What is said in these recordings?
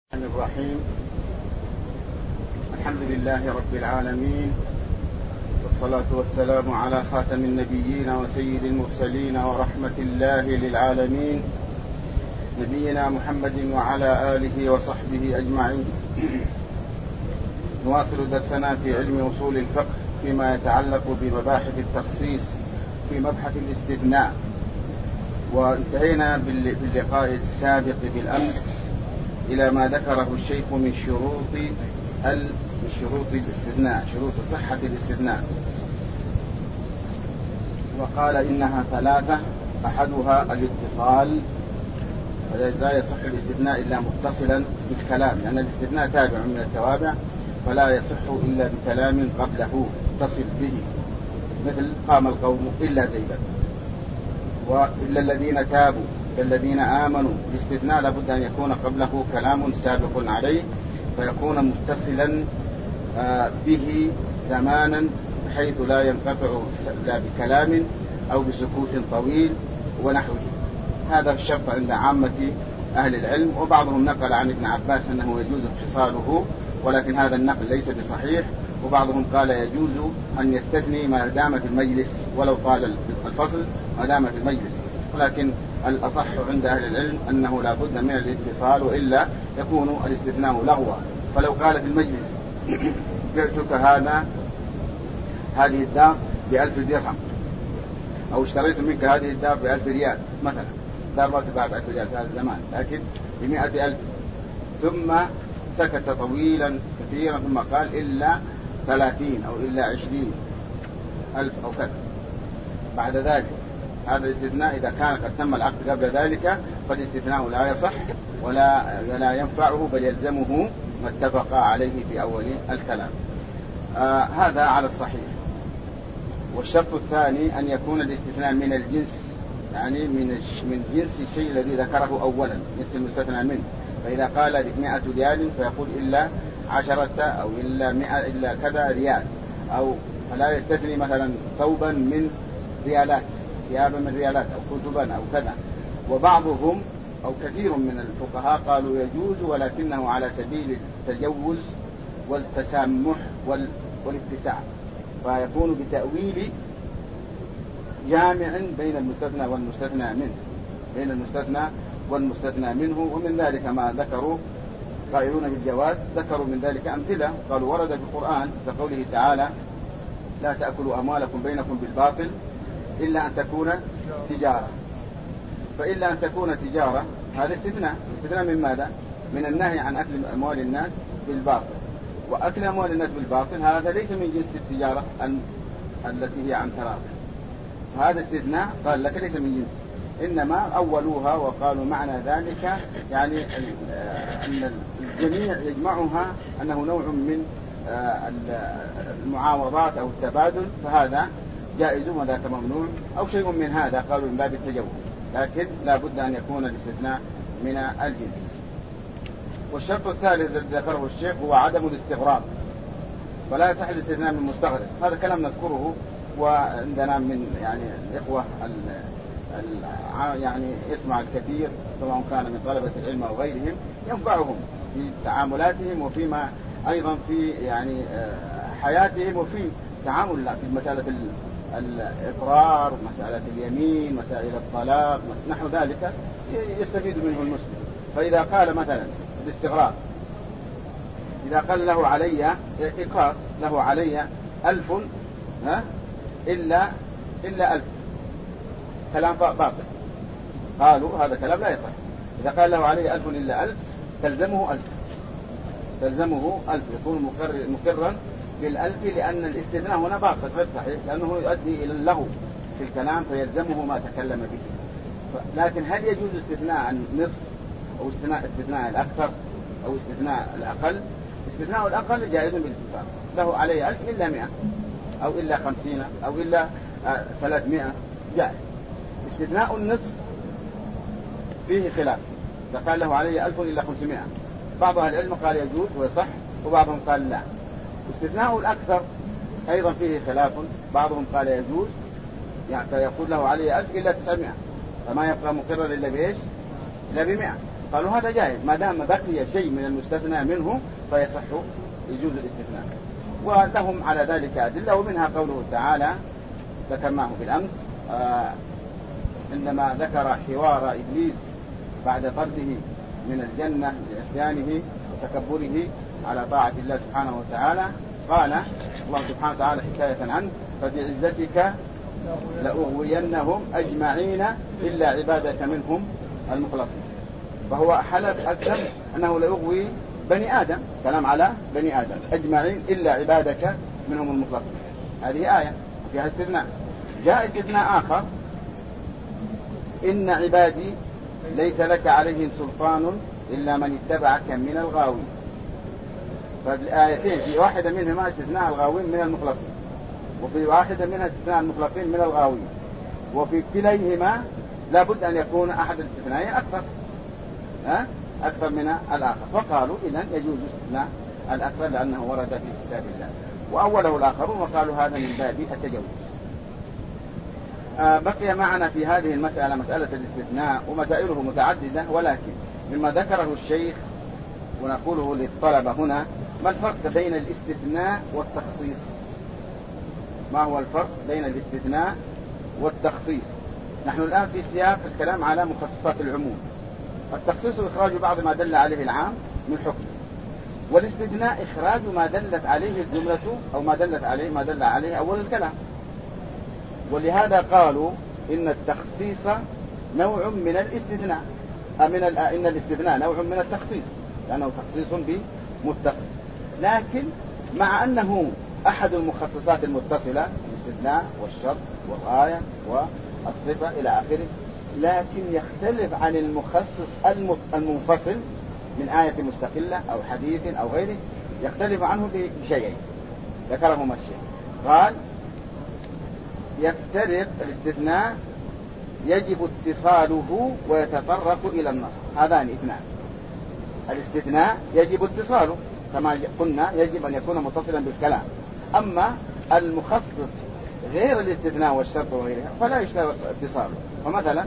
الرحمن الرحيم. الحمد لله رب العالمين، والصلاة والسلام على خاتم النبيين وسيد المرسلين ورحمة الله للعالمين، نبينا محمد وعلى آله وصحبه أجمعين. نواصل درسنا في علم أصول الفقه فيما يتعلق بمباحث التخصيص في مبحث الاستثناء، وانتهينا باللقاء السابق بالأمس إلى ما ذكره الشيخ من شروط الاستثناء، شروط صحة الاستثناء، وقال إنها ثلاثة: أحدها الاتصال، لا يصح الاستثناء إلا متصلا بالكلام، لأن الاستثناء تابع من التوابع، فلا يصح إلا بكلام قبله متصل به، مثل قام القوم إلا زيدا، وإلا الذين تابوا الذين آمنوا. الاستثناء لابد أن يكون قبله كلام سابق عليه، فيكون متصلا به زمانا بحيث لا ينقطع لا بكلام أو بسكوت طويل ونحوه. هذا الشرط عند عامة أهل العلم، وبعضهم نقل عن ابن عباس أنه يجوز انفصاله، ولكن هذا النقل ليس بصحيح. وبعضهم قال يجوز أن يستثني ما دام في المجلس ولو طال الفصل ما دام في المجلس، ولكن الأصح عند أهل العلم أنه لا بد من الاتصال، وإلا يكون الاستثناء لغوا. فلو قال في المجلس بعتك هذه الدار ب1000 درهم، أو اشتريت منك هذه الدار ب1000 ريال مثلا، دار ما تباع ب1000 ريال في هذا الزمان، لكن ب100,000، ثم سكت طويلا كثيرا ثم قال إلا 30 أو إلا 20,000 أو كذا بعد ذلك، هذا الاستثناء إذا كان قد تم العقد قبل ذلك فالاستثناء لا يصح ولا ينفعه، بل يلزمه ما اتفق عليه في أول الكلام. هذا على الصحيح. والشرط الثاني أن يكون الاستثناء من الجنس، يعني من جنس الشيء الذي ذكره أولا، جنس المستثنى منه. فإذا قال 100 ريال فيقول إلا 10 أو إلا 100 إلا كذا ريال، أو فلا يستثني مثلا ثوبا من ريالات، ثيابا من ريالات، أو كتبا أو كذا. وبعضهم أو كثير من الفقهاء قالوا يجوز، ولكنه على سبيل التجوز والتسامح والاتساع، فيكون بتأويل جامع بين المستثنى والمستثنى منه. ومن ذلك ما ذكروا قائلون بالجواز، ذكروا من ذلك أمثلة، قالوا ورد في القرآن كقوله تعالى: لا تأكلوا أموالكم بينكم بالباطل إلا أن تكون تجارة. فإلا أن تكون تجارة هذا استثناء من ماذا؟ من النهي عن أكل أموال الناس بالباطل، وأكل أموال الناس بالباطل هذا ليس من جنس التجارة التي هي عن تراض، هذا استثناء قال لك ليس من جنس، إنما أولوها وقالوا معنى ذلك يعني أن الجميع يجمعها أنه نوع من المعاوضات أو التبادل، فهذا جائز وذاك ممنوع، أو شيء من هذا قالوا من باب التجوز، لكن لا بد أن يكون الاستثناء من الجنس. والشرط الثالث الذي ذكره الشيخ هو عدم الاستغراب، فلا يصح الاستثناء من مستغرب. هذا كلام نذكره، وعندنا من يعني الإخوة يعني يسمع الكثير، سواء كان من طلبة العلم أو غيرهم، ينفعهم في تعاملاتهم وفيما أيضا في يعني حياتهم وفي تعامل في مسألة الإقرار، مسألة اليمين، مسائل الطلاق، نحو ذلك يستفيد منه المسلم. فإذا قال مثلا الاستغراب، إذا قال له علي إقرار، له علي 1000 إلا 1000، كلام باطل، قالوا هذا كلام لا يصح. إذا قال له علي 1000 إلا 1000 تلزمه 1000، يكون مقرا بال1000، لأن الاستثناء هنا باطل غير صحيح، لأنه يؤدي إلى اللغو في الكلام فيلزمه ما تكلم به. لكن هل يجوز استثناء النصف أو استثناء الأكثر أو استثناء الأقل؟ استثناء الأقل جائز بالاتفاق، له عليه 1000 إلا 100 أو إلا 50 أو إلا 300 جائز. استثناء النصف فيه خلاف، فقال له عليه 1000 إلا 500، بعض أهل العلم قال يجوز ويصح، وبعضهم قال لا. استثناء الأكثر أيضا فيه خلاف، بعضهم قال يجوز، يعني فيقول له عليه 1000 إلا 900، فما يبقى مقرر إلا بإيش؟ إلا ب100. قالوا هذا جائز ما دام بقي شيء من المستثنى منه فيصح يجوز الاستثناء. ولهم على ذلك أدلة، ومنها قوله تعالى ذكرناه بالأمس عندما ذكر حوار إبليس بعد طرده من الجنة لعصيانه وتكبره على طاعة الله سبحانه وتعالى. قال الله سبحانه وتعالى حكاية عنه: فبعزتك لأغوينهم أجمعين إلا عبادك منهم المخلصين. فهو حلف أكثر أنه ليغوي بني آدم، كلام على بني آدم أجمعين إلا عبادك منهم المخلصين. هذه آية فيها استثناء. جاء استثناء آخر: إن عبادي ليس لك عليهم سلطان إلا من اتبعك من الغاوين. فالآيتين في واحدة منهما استثناء الغاوين من المخلصين، وفي واحدة منها استثناء المخلصين من الغاوين، وفي كليهما لا بد أن يكون أحد الاستثنائين أكثر من الآخر. فقالوا إذن يجوز استثناء الأكثر لأنه ورد في كتاب الله، وأوله الآخرون وقالوا هذا من باب التجوز. بقي معنا في هذه المسألة مسألة الاستثناء، ومسائله متعددة، ولكن مما ذكره الشيخ ونقوله للطلبة هنا: ما الفرق بين الاستثناء والتخصيص؟ ما هو الفرق بين الاستثناء والتخصيص؟ نحن الآن في سياق الكلام على مخصصات العموم. التخصيص إخراج بعض ما دل عليه العام من حكم، والاستثناء إخراج ما دلت عليه الجملة أو ما دل عليه أول الكلام. ولهذا قالوا إن التخصيص نوع من الاستثناء، إن الاستثناء نوع من التخصيص لأنه تخصيص بمتصل، لكن مع أنه أحد المخصصات المتصلة، الاستثناء والشرط والغاية والصفة إلى آخره، لكن يختلف عن المخصص المنفصل من آية مستقلة أو حديث أو غيره، يختلف عنه بشيئين ذكرهما الشيخ. قال: يفترق الاستثناء يجب اتصاله ويتطرق إلى النص. هذان اثنان. الاستثناء يجب اتصاله كما قلنا، يجب أن يكون متصلا بالكلام. أما المخصص غير الاستثناء والشرط وغيرها فلا يشترط اتصاله. فمثلا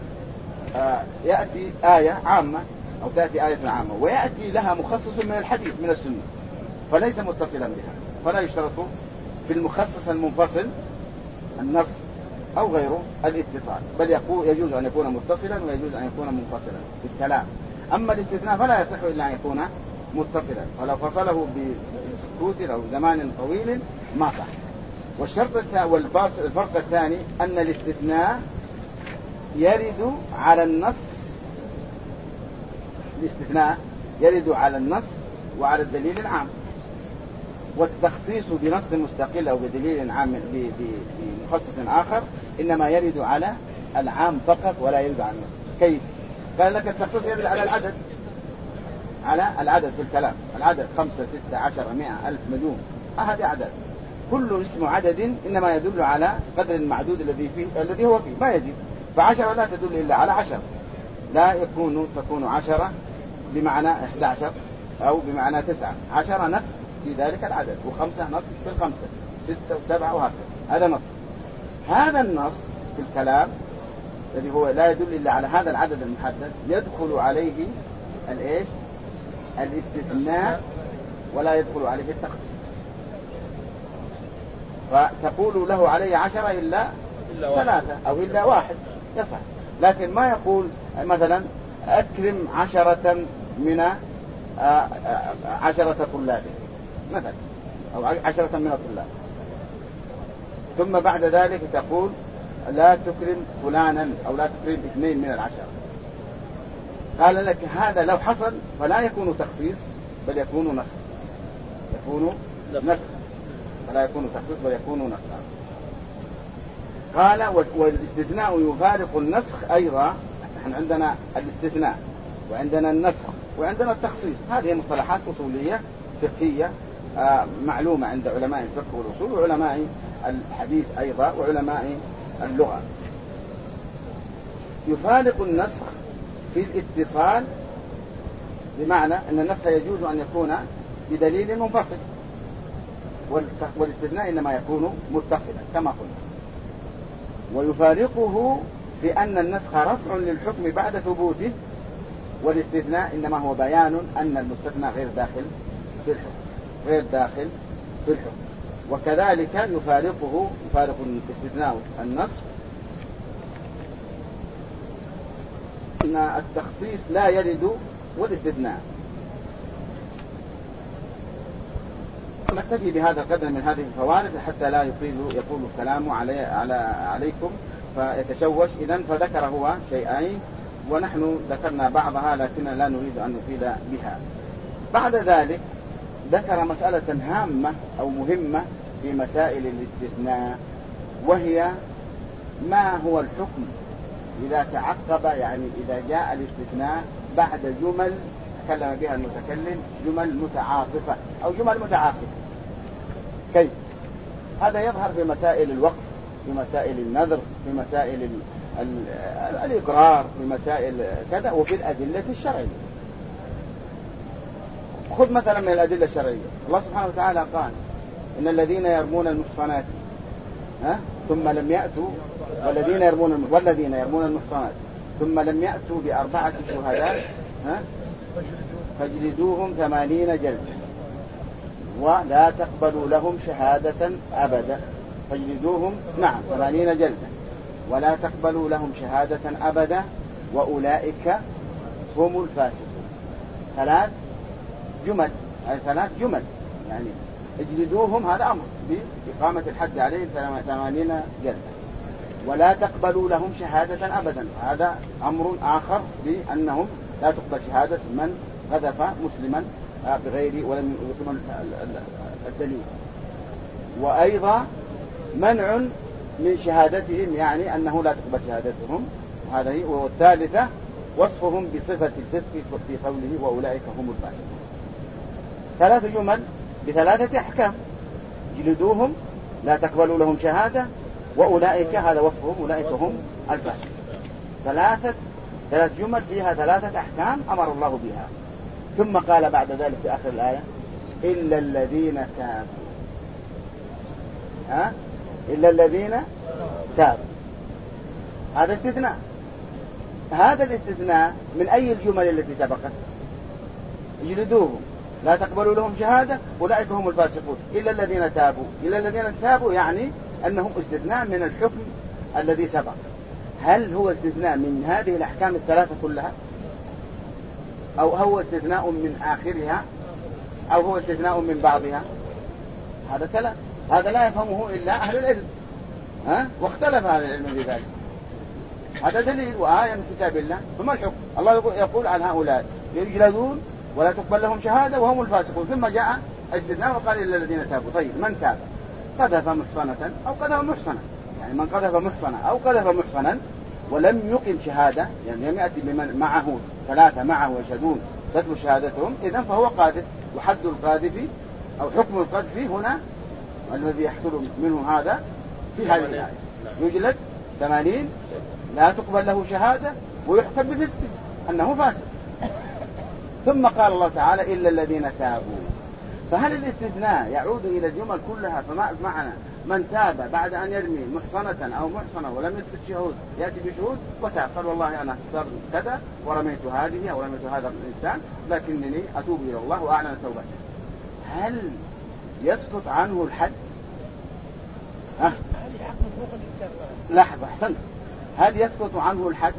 يأتي آية عامة أو تأتي آية عامة ويأتي لها مخصص من الحديث من السنة فليس متصلا بها، فلا يشترط في المخصص المنفصل النص أو غيره الاتصال، بل يجوز أن يكون متصلا ويجوز أن يكون منفصلا بالكلام. أما الاستثناء فلا يصح إلا أن يكون متصلا، فلو فصله بسكوت أو زمان طويل ما صح. والفرق الثاني أن الاستثناء يرد على النص، الاستثناء يرد على النص وعلى الدليل العام، والتخصيص بنص مستقل أو بدليل عام بمخصص آخر إنما يرد على العام فقط ولا يرد على النص. كيف؟ قال لك التخصيص يرد على العدد، على العدد في الكلام، العدد 5 6 10 100 1000 مليون، هذه أعداد، كل اسم عدد إنما يدل على قدر المعدود الذي هو فيه ما يزيد. ف10 لا تدل إلا على 10، لا تكون 10 بمعنى 11 أو بمعنى 9. 10 نص في ذلك العدد، و5 نص في ال5، 6 و7 وهكذا، هذا نص. هذا النص في الكلام الذي هو لا يدل إلا على هذا العدد المحدد يدخل عليه الاستثناء ولا يدخل عليه التخصيص. فتقول له علي 10 إلا 3 أو إلا 1 يصح، لكن ما يقول مثلا أكرم 10 من 10 طلاب مثلا أو 10 من الطلاب، ثم بعد ذلك تقول لا تكرم فلانا أو لا تكرم 2 من 10. قال لك هذا لو حصل فلا يكون تخصيص بل يكون نسخ، فلا يكون تخصيص بل يكون نسخ. قال والاستثناء يفارق النسخ أيضا. نحن عندنا الاستثناء وعندنا النسخ وعندنا التخصيص، هذه مصطلحات أصولية فقهية معلومة عند علماء الفقه والأصول وعلماء الحديث أيضا وعلماء اللغة. يفارق النسخ في الاتصال، بمعنى أن النسخ يجوز أن يكون بدليل منفصل، والاستثناء إنما يكون متصلا كما قلنا. ويفارقه بأن النسخ رفع للحكم بعد ثبوته والاستثناء إنما هو بيان أن المستثنى غير داخل في الحكم، غير داخل في الحكم. وكذلك يفارق الاستثناء النص أن التخصيص لا يرد والاستثناء. نكتفي بهذا القدر من هذه الفوارق حتى لا يطول الكلام عليكم فيتشوش. إذن فذكر هو شيئين ونحن ذكرنا بعضها لكن لا نريد أن نفيد بها. بعد ذلك ذكر مسألة هامة أو مهمة في مسائل الاستثناء، وهي ما هو الحكم إذا تعقب، يعني إذا جاء الاستثناء بعد جمل تكلم بها المتكلم، جمل متعاطفة أو جمل متعاقبة. كيف؟ هذا يظهر في مسائل الوقف، في مسائل النذر، في مسائل الإقرار، في مسائل كذا، وفي الأدلة الشرعية. خذ مثلا من الأدلة الشرعية، الله سبحانه وتعالى قال إن الذين يرمون المحصنات ثم لم يأتوا والذين يرمون المحصنات ثم لم يأتوا ب4 شهداء فاجلدوهم 80 جلدة ولا تقبلوا لهم شهادة أبدا. فاجلدوهم 80 جلدة ولا تقبلوا لهم شهادة أبدا وأولئك هم الفاسقون. 3 جمل، يعني اجلدوهم هذا أمر بإقامة الحد عليهم 80 جلدة، ولا تقبلوا لهم شهادة أبدا هذا أمر آخر بأنهم لا تقبل شهادة من غذف مسلما بغير ولم يقم الدليل. وأيضا منع من شهادتهم، يعني أنه لا تقبل شهادتهم هذه. والثالثة وصفهم بصفة الفسق في قوله وأولئك هم الفاسقون. 3 جمل ب3 أحكام: جلدوهم، لا تقبلوا لهم شهادة، وأولئك هذا وصفهم أولئك هم الفاسقون. 3 جمل فيها 3 أحكام أمر الله بها. ثم قال بعد ذلك في آخر الآية إلا الذين تابوا. إلا الذين تابوا، هذا استثناء. هذا الاستثناء من أي الجمل التي سبقت؟ اجلدوهم، لا تقبلوا لهم شهادة، أولئك هم الفاسقون. إلا الذين تابوا، إلا الذين تابوا يعني أنهم استثناء من الحكم الذي سبق. هل هو استثناء من هذه الأحكام ال3 كلها، أو هو استثناء من آخرها، أو هو استثناء من بعضها؟ هذا كلام، هذا لا يفهمه إلا أهل العلم، واختلف أهل العلم في ذلك. هذا دليل وآية من كتاب الله. ثم الحكم، الله يقول عن هؤلاء يجلدون ولا تقبل لهم شهادة وهم الفاسقون، ثم جاء استثناء وقال إلا الذين تابوا. طيب من تاب؟ قذف محصنة أو قذف محصنة، يعني من قذف محصنة أو قذف محصنا ولم يقم شهادة، يعني لم يأتي بمن معه 3 معه يشهدون تتلو شهادتهم، إذن فهو قاذف. وحد القاذف أو حكم القذف هنا الذي يحصل منه هذا في هذه الآية، يجلد 80 لا تقبل له شهادة ويحكم بفسق أنه فاسق. ثم قال الله تعالى إلا الذين تابوا. فهل الاستثناء يعود إلى الجمل كلها؟ فما معنى من تاب بعد أن يرمي محصنة أو محصنة ولم يثبت شهود يأتي بشهود وتاب قال والله أنا صار كذا ورميت هذه أو رميت هذا الإنسان لكنني أتوب إلى الله وأعلن توبته، هل يسقط عنه الحد؟ لحظة، أحسنت. هل يسقط عنه الحد؟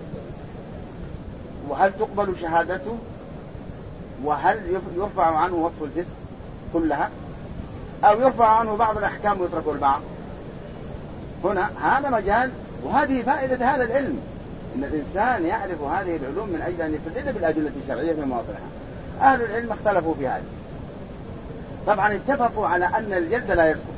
وهل تقبل شهادته؟ وهل يرفع عنه وصف الفسق كلها، أو يرفع عنه بعض الأحكام ويترك البعض؟ هنا هذا مجال، وهذه فائدة هذا العلم، إن الإنسان يعرف هذه العلوم من أجل أن يستدل بالأدلة الشرعية في مواضعها. أهل العلم اختلفوا في هذا. طبعا اتفقوا على أن الجلد لا يسقط،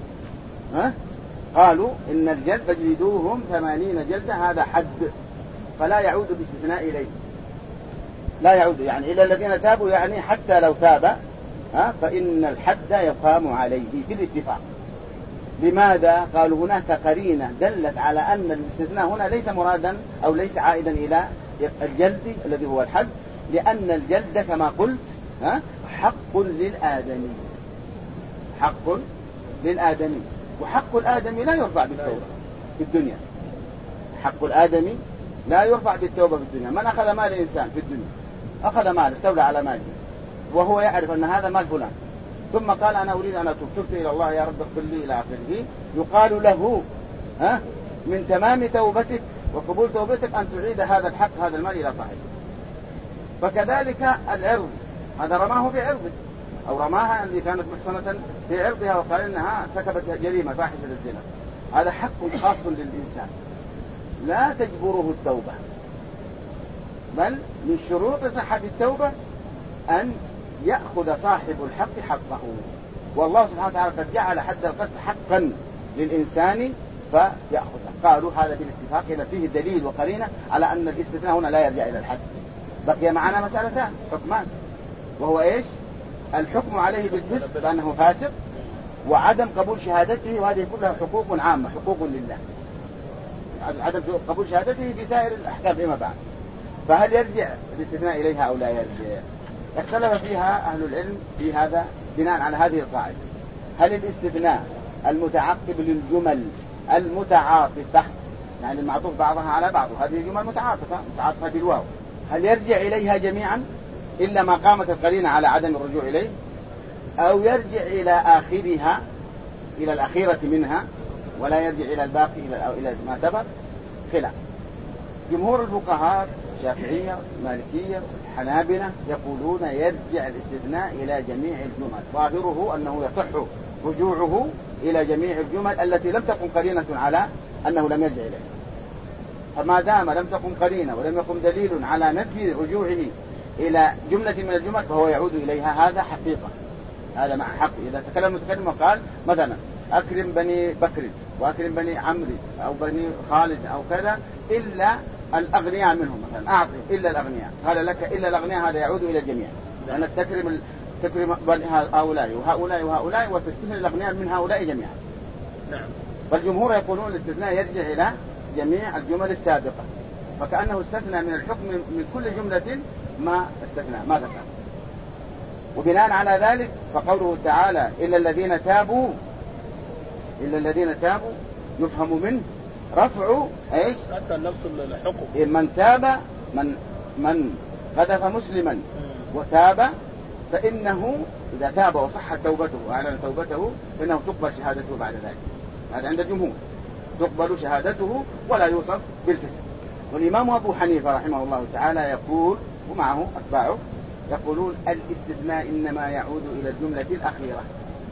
قالوا إن الجلد فاجلدوهم 80 جلدة هذا حد، فلا يعود باستثناء إليه، لا يعود، يعني إلا الذين تابوا، يعني حتى لو تاب فإن الحد يقام عليه في الاتفاق. لماذا؟ قالوا هناك قرينة دلت على أن الاستثناء هنا ليس مرادا أو ليس عائدا إلى الجلد الذي هو الحد، لأن الجلد كما قلت حق للآدمي، حق للآدمي، وحق الآدمي لا يرفع بالتوبة في الدنيا. حق الآدمي لا يرفع بالتوبة في الدنيا. من أخذ مال إنسان في الدنيا، أخذ مال، استولى على ماله وهو يعرف أن هذا مال فلان، ثم قال أنا أريد أن أتوب، تبت إلى الله يا رب اغفر لي إلى آخره، يقال له من تمام توبتك وقبول توبتك أن تعيد هذا الحق، هذا المال إلى صاحبه. فكذلك العرض، هذا رماه في عرضه، أو رماها اللي كانت محصنة في عرضها وقال إنها ارتكبت جريمة فاحشة الزنا، هذا حق خاص للإنسان لا تجبره التوبة، بل من شروط صحة التوبة أن يأخذ صاحب الحق حقه. والله سبحانه وتعالى قد جعل حد القذف حقا للإنسان فيأخذه. قالوا هذا بالاتفاق، إذا فيه دليل وقرينة على أن الاستثناء هنا لا يرجع إلى الحد. بقي معنا مسألتان حكمان، وهو إيش؟ الحكم عليه بالفسق بأنه فاسق، وعدم قبول شهادته، وهذه كلها حقوق عامة، حقوق لله، عدم قبول شهادته بسائر الأحكام فيما بعد. فهل يرجع الاستثناء إليها أو لا يرجع؟ اختلف فيها أهل العلم في هذا بناء على هذه القاعدة. هل الاستثناء المتعقب للجمل المتعاطفة، يعني المعطوف بعضها على بعض، هذه جمل متعاطفة بالواو، هل يرجع إليها جميعا إلا ما قامت القرينة على عدم الرجوع إليه، أو يرجع إلى آخرها، إلى الأخيرة منها، ولا يرجع إلى الباقي إلى ما سبق؟ خلاف. جمهور الفقهاء الشافعية المالكية الحنابلة يقولون يرجع الاستثناء إلى جميع الجمل، ظاهره أنه يصح رجوعه إلى جميع الجمل التي لم تكن قرينة على أنه لم يرجع إليها. فما دام لم تكن قرينة ولم يكن دليل على نفي رجوعه إلى جملة من الجمل فهو يعود إليها، هذا حقيقة، هذا مع حق. إذا تكلم المتكلم وقال مثلا أكرم بني بكر وأكرم بني عمرو أو بني خالد أو كذا إلا الأغنياء منهم، مثلا أعطي إلا الأغنياء، قال لك إلا الأغنياء، هذا يعود إلى الجميع، لأنك تكرم هؤلاء وهؤلاء وهؤلاء وتستثني الأغنياء من هؤلاء جميعا. نعم. فالجمهور يقولون الاستثناء يرجع إلى جميع الجمل السابقة، فكأنه استثنى من الحكم من كل جملة ما استثنى ما ذكر. وبناء على ذلك فقوله تعالى إلا الذين تابوا، إلا الذين تابوا يفهم منه رفع ايش؟ حتى نفس الحكم. من تاب، من قذف مسلما وتاب فإنه إذا تاب وصحت توبته وأعلن توبته فإنه تقبل شهادته بعد ذلك. هذا عند الجمهور، تقبل شهادته ولا يوصف بالفسق. والإمام أبو حنيفة رحمه الله تعالى يقول ومعه أتباعه يقولون الاستثناء إنما يعود إلى الجملة الأخيرة،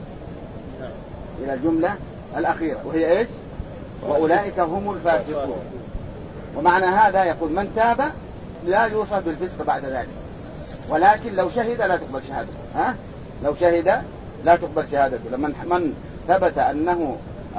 إلى الجملة الأخيرة وهي إيش؟ وأولئك هم الفاسقون. ومعنى هذا يقول من تاب لا يوصف بالفسق بعد ذلك، ولكن لو شهد لا تقبل شهادته. لو شهد لا تقبل شهادته. من ثبت أنه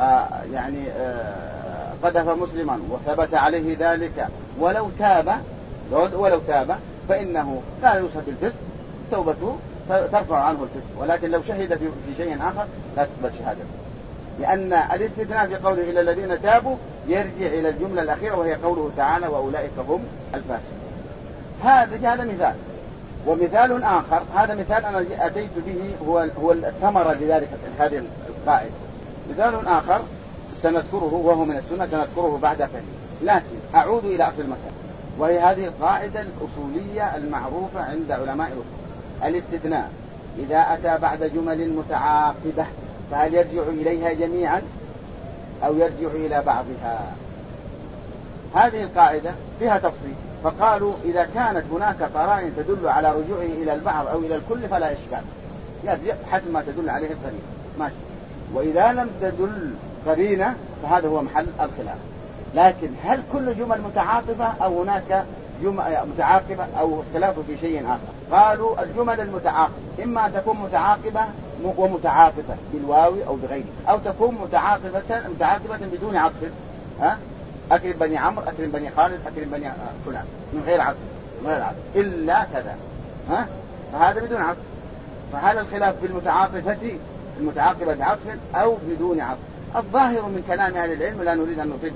قذف مسلما وثبت عليه ذلك ولو تاب فإنه لا يوصف بالفسق، توبته ترفع عنه الفسق، ولكن لو شهد في شيء آخر لا تقبل شهادته، لأن الاستثناء في قوله إلى الذين تابوا يرجع إلى الجملة الأخيرة وهي قوله تعالى وأولئك هم الفاسقون. هذا مثال. ومثال آخر، هذا مثال أنا أتيت به هو الثمرة لذلك هذه القاعدة. مثال آخر سنذكره وهو من السنة سنذكره بعد قليل، لكن أعود إلى أصل المسألة، وهي هذه القاعدة الأصولية المعروفة عند علماء الأصول. الاستثناء إذا أتى بعد جمل متعاقبة فهل يرجع إليها جميعا أو يرجع إلى بعضها؟ هذه القاعدة فيها تفصيل، فقالوا إذا كانت هناك قرائن تدل على رجوعه إلى البعض أو إلى الكل فلا إشكال، يرجع حسب ما تدل عليه القرينة، ماشي. وإذا لم تدل قرينة فهذا هو محل الخلاف. لكن هل كل جمل متعاطفة أو هناك متعاقبة أو اختلاف في شيء آخر؟ قالوا الجمل المتعاقبة إما أن تكون متعاقبة ومتعاطفة بالواو أو بغيره، أو تكون متعاقبة بدون عطف، أكرم بني عمرو أكرم بني خالد أكرم بني فلان من غير عطف إلا كذا، فهذا بدون عطف. فهل الخلاف في المتعاقبة بعطف أو بدون عطف؟ الظاهر من كلام أهل العلم، لا نريد أن نطيل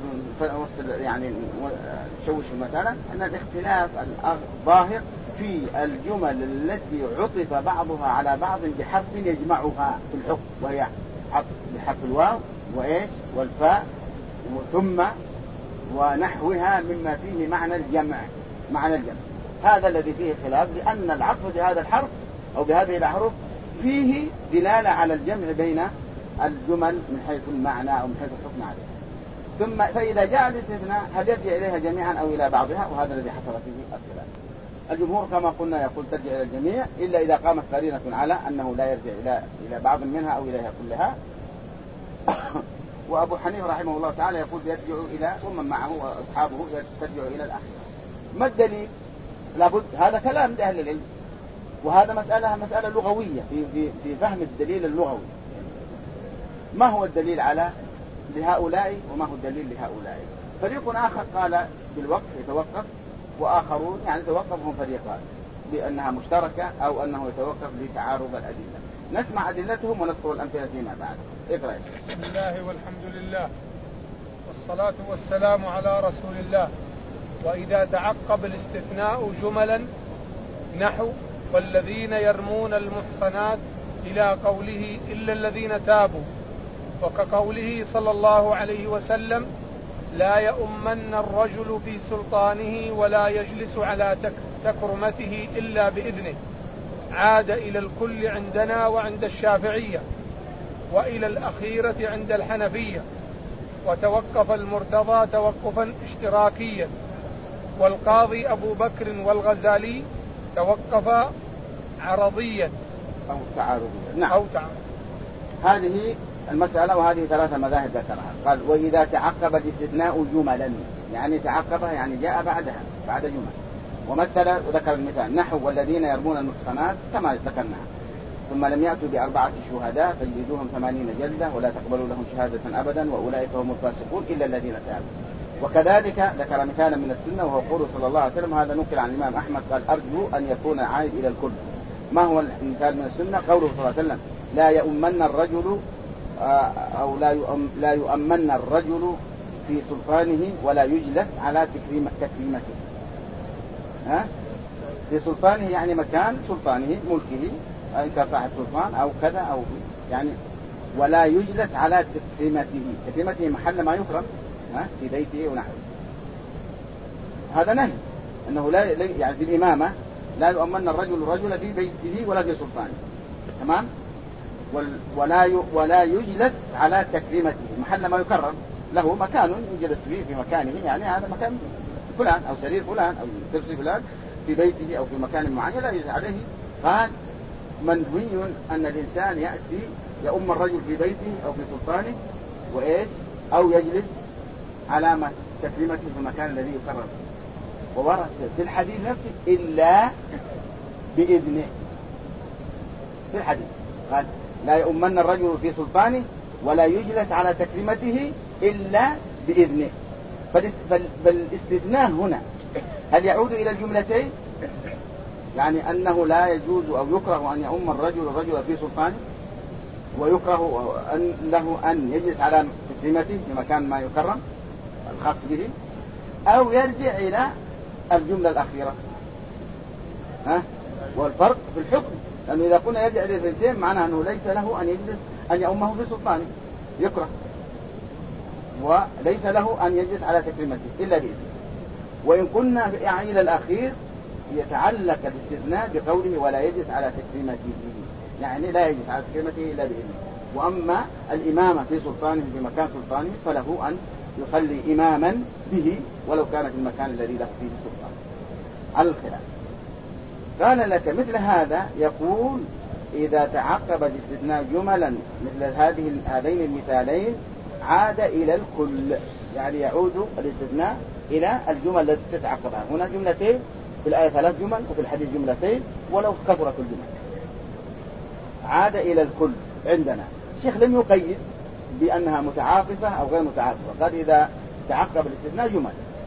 نشوش المسألة، أن الاختلاف الظاهر في الجمل التي عطف بعضها على بعض بحرف يجمعها في الحكم، وهي عطف بحرف الواو وإيش والفاء ثم ونحوها مما فيه معنى الجمع. هذا الذي فيه خلاف، لأن العطف بهذا الحرف أو بهذه الأحرف فيه دلالة على الجمع بين الجمل من حيث المعنى أو من حيث الحكم عليها. ثم فإذا جاء الاستثناء هل يرجع إليها جميعا أو إلى بعضها؟ وهذا الذي حصل فيه الخلاف. الجمهور كما قلنا يقول ترجع إلى الجميع إلا إذا قامت قرينة على أنه لا يرجع إلى بعض منها أو إليها كلها. وأبو حنيفة رحمه الله تعالى يقول يرجع إلى ومن معه وأصحابه ترجع إلى الآخرة. ما الدليل؟ لابد هذا كلام أهل العلم، وهذا مسألة لغوية في فهم الدليل اللغوي. ما هو الدليل على لهؤلاء وما هو الدليل لهؤلاء؟ فريق آخر قال بالوقف يتوقف، وآخرون يعني توقفهم فريقان بأنها مشتركة أو أنه يتوقف لتعارض الأدلة. نسمع أدلتهم ونذكر الأمثلة فيما بعد. اقرأ. بسم الله والحمد لله والصلاة والسلام على رسول الله. وإذا تعقب الاستثناء جملا نحو والذين يرمون المحصنات إلى قوله إلا الذين تابوا، وكقوله صلى الله عليه وسلم لا يؤمن الرجل في سلطانه ولا يجلس على تكرمته إلا بإذنه، عاد إلى الكل عندنا وعند الشافعية، وإلى الأخيرة عند الحنفية. وتوقف المرتضى توقفا اشتراكيا، والقاضي أبو بكر والغزالي توقف عرضيا أو تعارضيا. نعم. أو تعارض. هذه المسألة وهذه ثلاثة مذاهب ذكرها. قال وإذا تعقب الاستثناء جملا، يعني تعقبها يعني جاء بعد جمل. ومثل وذكر المثال نحو والذين يرمون المحصنات كما ذكرناها ثم لم يأتوا بأربعة شهداء فجلدوهم 80 جلدة ولا تقبلوا لهم شهادة أبدا وأولئك هم الفاسقون إلا الذين تابوا. وكذلك ذكر مثالا من السنة وهو قوله صلى الله عليه وسلم، هذا نقل عن الإمام أحمد قال أرجو أن يكون عائد إلى الكل. ما هو المثال من السنة؟ قوله صلى الله عليه وسلم لا يؤمن الرجل أو لا يؤمن الرجل في سلطانه ولا يجلس على تكريمته. في سلطانه يعني مكان سلطانه ملكه إن كان صاحب سلطان أو كذا أو يعني، ولا يجلس على تكريمته محل ما يكرم في بيته ونحوه. هذا نهي أنه لا يعني في الإمامة لا يؤمن الرجل في بيته ولا في سلطانه. تمام. ولا يجلس على تكريمته محل ما يكرم له مكان يجلس فيه في مكانه، يعني هذا مكان فلان أو سرير فلان أو كرسي فلان في بيته أو في مكان معين لا يجلس عليه. قال منهي أن الإنسان يأتي يؤم الرجل في بيته أو في سلطانه وإيش أو يجلس على تكريمته في المكان الذي يكرم. وورد في الحديث نفسه إلا بإذنه. في الحديث قال لا يؤمن الرجل في سلطانه ولا يجلس على تكريمته إلا بإذنه. فالاستثناء هنا هل يعود إلى الجملتين؟ يعني أنه لا يجوز أو يكره أن يؤم الرجل في سلطانه ويكره له أن يجلس على تكريمته في مكان ما يكرم الخاص به، أو يرجع إلى الجملة الأخيرة. والفرق في الحكم، لأنه إذا قلنا يرجع إلى الاثنتين معناه أنه ليس له أن يجلس أن يؤمه في سلطانه يكره، وليس له أن يجلس على تكريمته إلا بإذنه. وإن كنا يعني إلى الأخير يتعلق الاستثناء بقوله ولا يجلس على تكريمته، يعني لا يجلس على تكريمته إلا بإذنه. وأما الإمامة في سلطانه في مكان سلطانه فله أن يصلي إماما به ولو كان في المكان الذي له فيه سلطان على الخلاف. قال لك مثل هذا يقول إذا تعقب الاستثناء جملا مثل هذين المثالين عاد إلى الكل، يعني يعود الاستثناء إلى الجمل التي تتعقبها. هنا جملتين في الآية 3 جمل وفي الحديث جملتين ولو كثرت الجمل عاد إلى الكل. عندنا الشيخ لم يقيد بأنها متعاطفة أو غير متعاطفة، قال إذا تعقب الاستثناء جمل.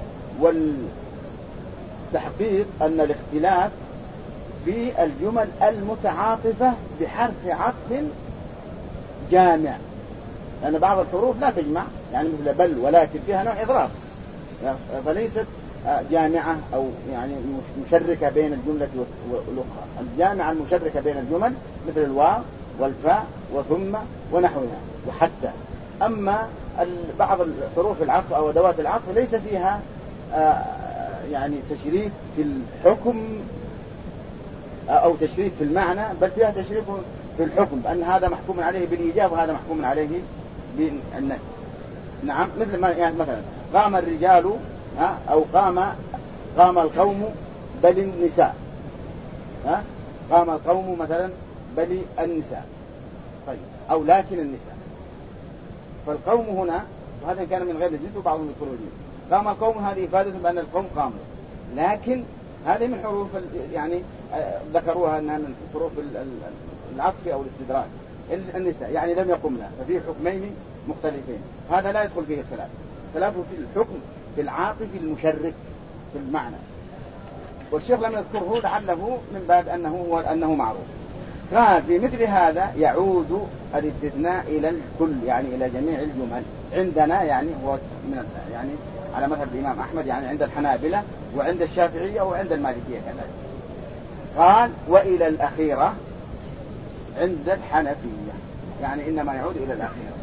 والتحقيق أن الاختلاف في الجمل المتعاطفة بحرف عطف جامع، لأن بعض الحروف لا تجمع، يعني مثل بل ولكن فيها نوع إضراب فليست جامعة أو يعني مشركة بين الجملة والأخرى. الجامعة المشركة بين الجمل مثل الواو والفاء وثم ونحوها وحتى. أما بعض حروف العطف أو أدوات العطف ليس فيها يعني تشريك في الحكم أو تشريك في المعنى، بل فيها تشريك في الحكم، بأن هذا محكوم عليه بالإيجاب وهذا محكوم عليه بالنهي. نعم، مثل ما يعني مثلا قام الرجال أو قام القوم بل النساء، قام القوم مثلا بل النساء، طيب، أو لكن النساء. فالقوم هنا، وهذا كان من غير الجنس وبعضهم يدخلوا الجنس، قام القوم هذه إفادة بأن القوم قاموا، لكن هذه من حروف يعني ذكروها أنها من حروف العطف أو الاستدراك. النساء يعني لم يقمنا، ففيه حكمين مختلفين، هذا لا يدخل فيه الخلاف. خلافه في الحكم في العاطف المشرك في المعنى، والشيخ لم يذكره لعله من باب أنه معروف. قال في مثل هذا يعود الاستثناء إلى الكل، يعني إلى جميع الجمل عندنا، يعني هو من يعني على مذهب الإمام أحمد، يعني عند الحنابلة وعند الشافعية وعند المالكية كذلك. قال وإلى الأخيرة عند الحنفية، يعني إنما يعود إلى الأخيرة.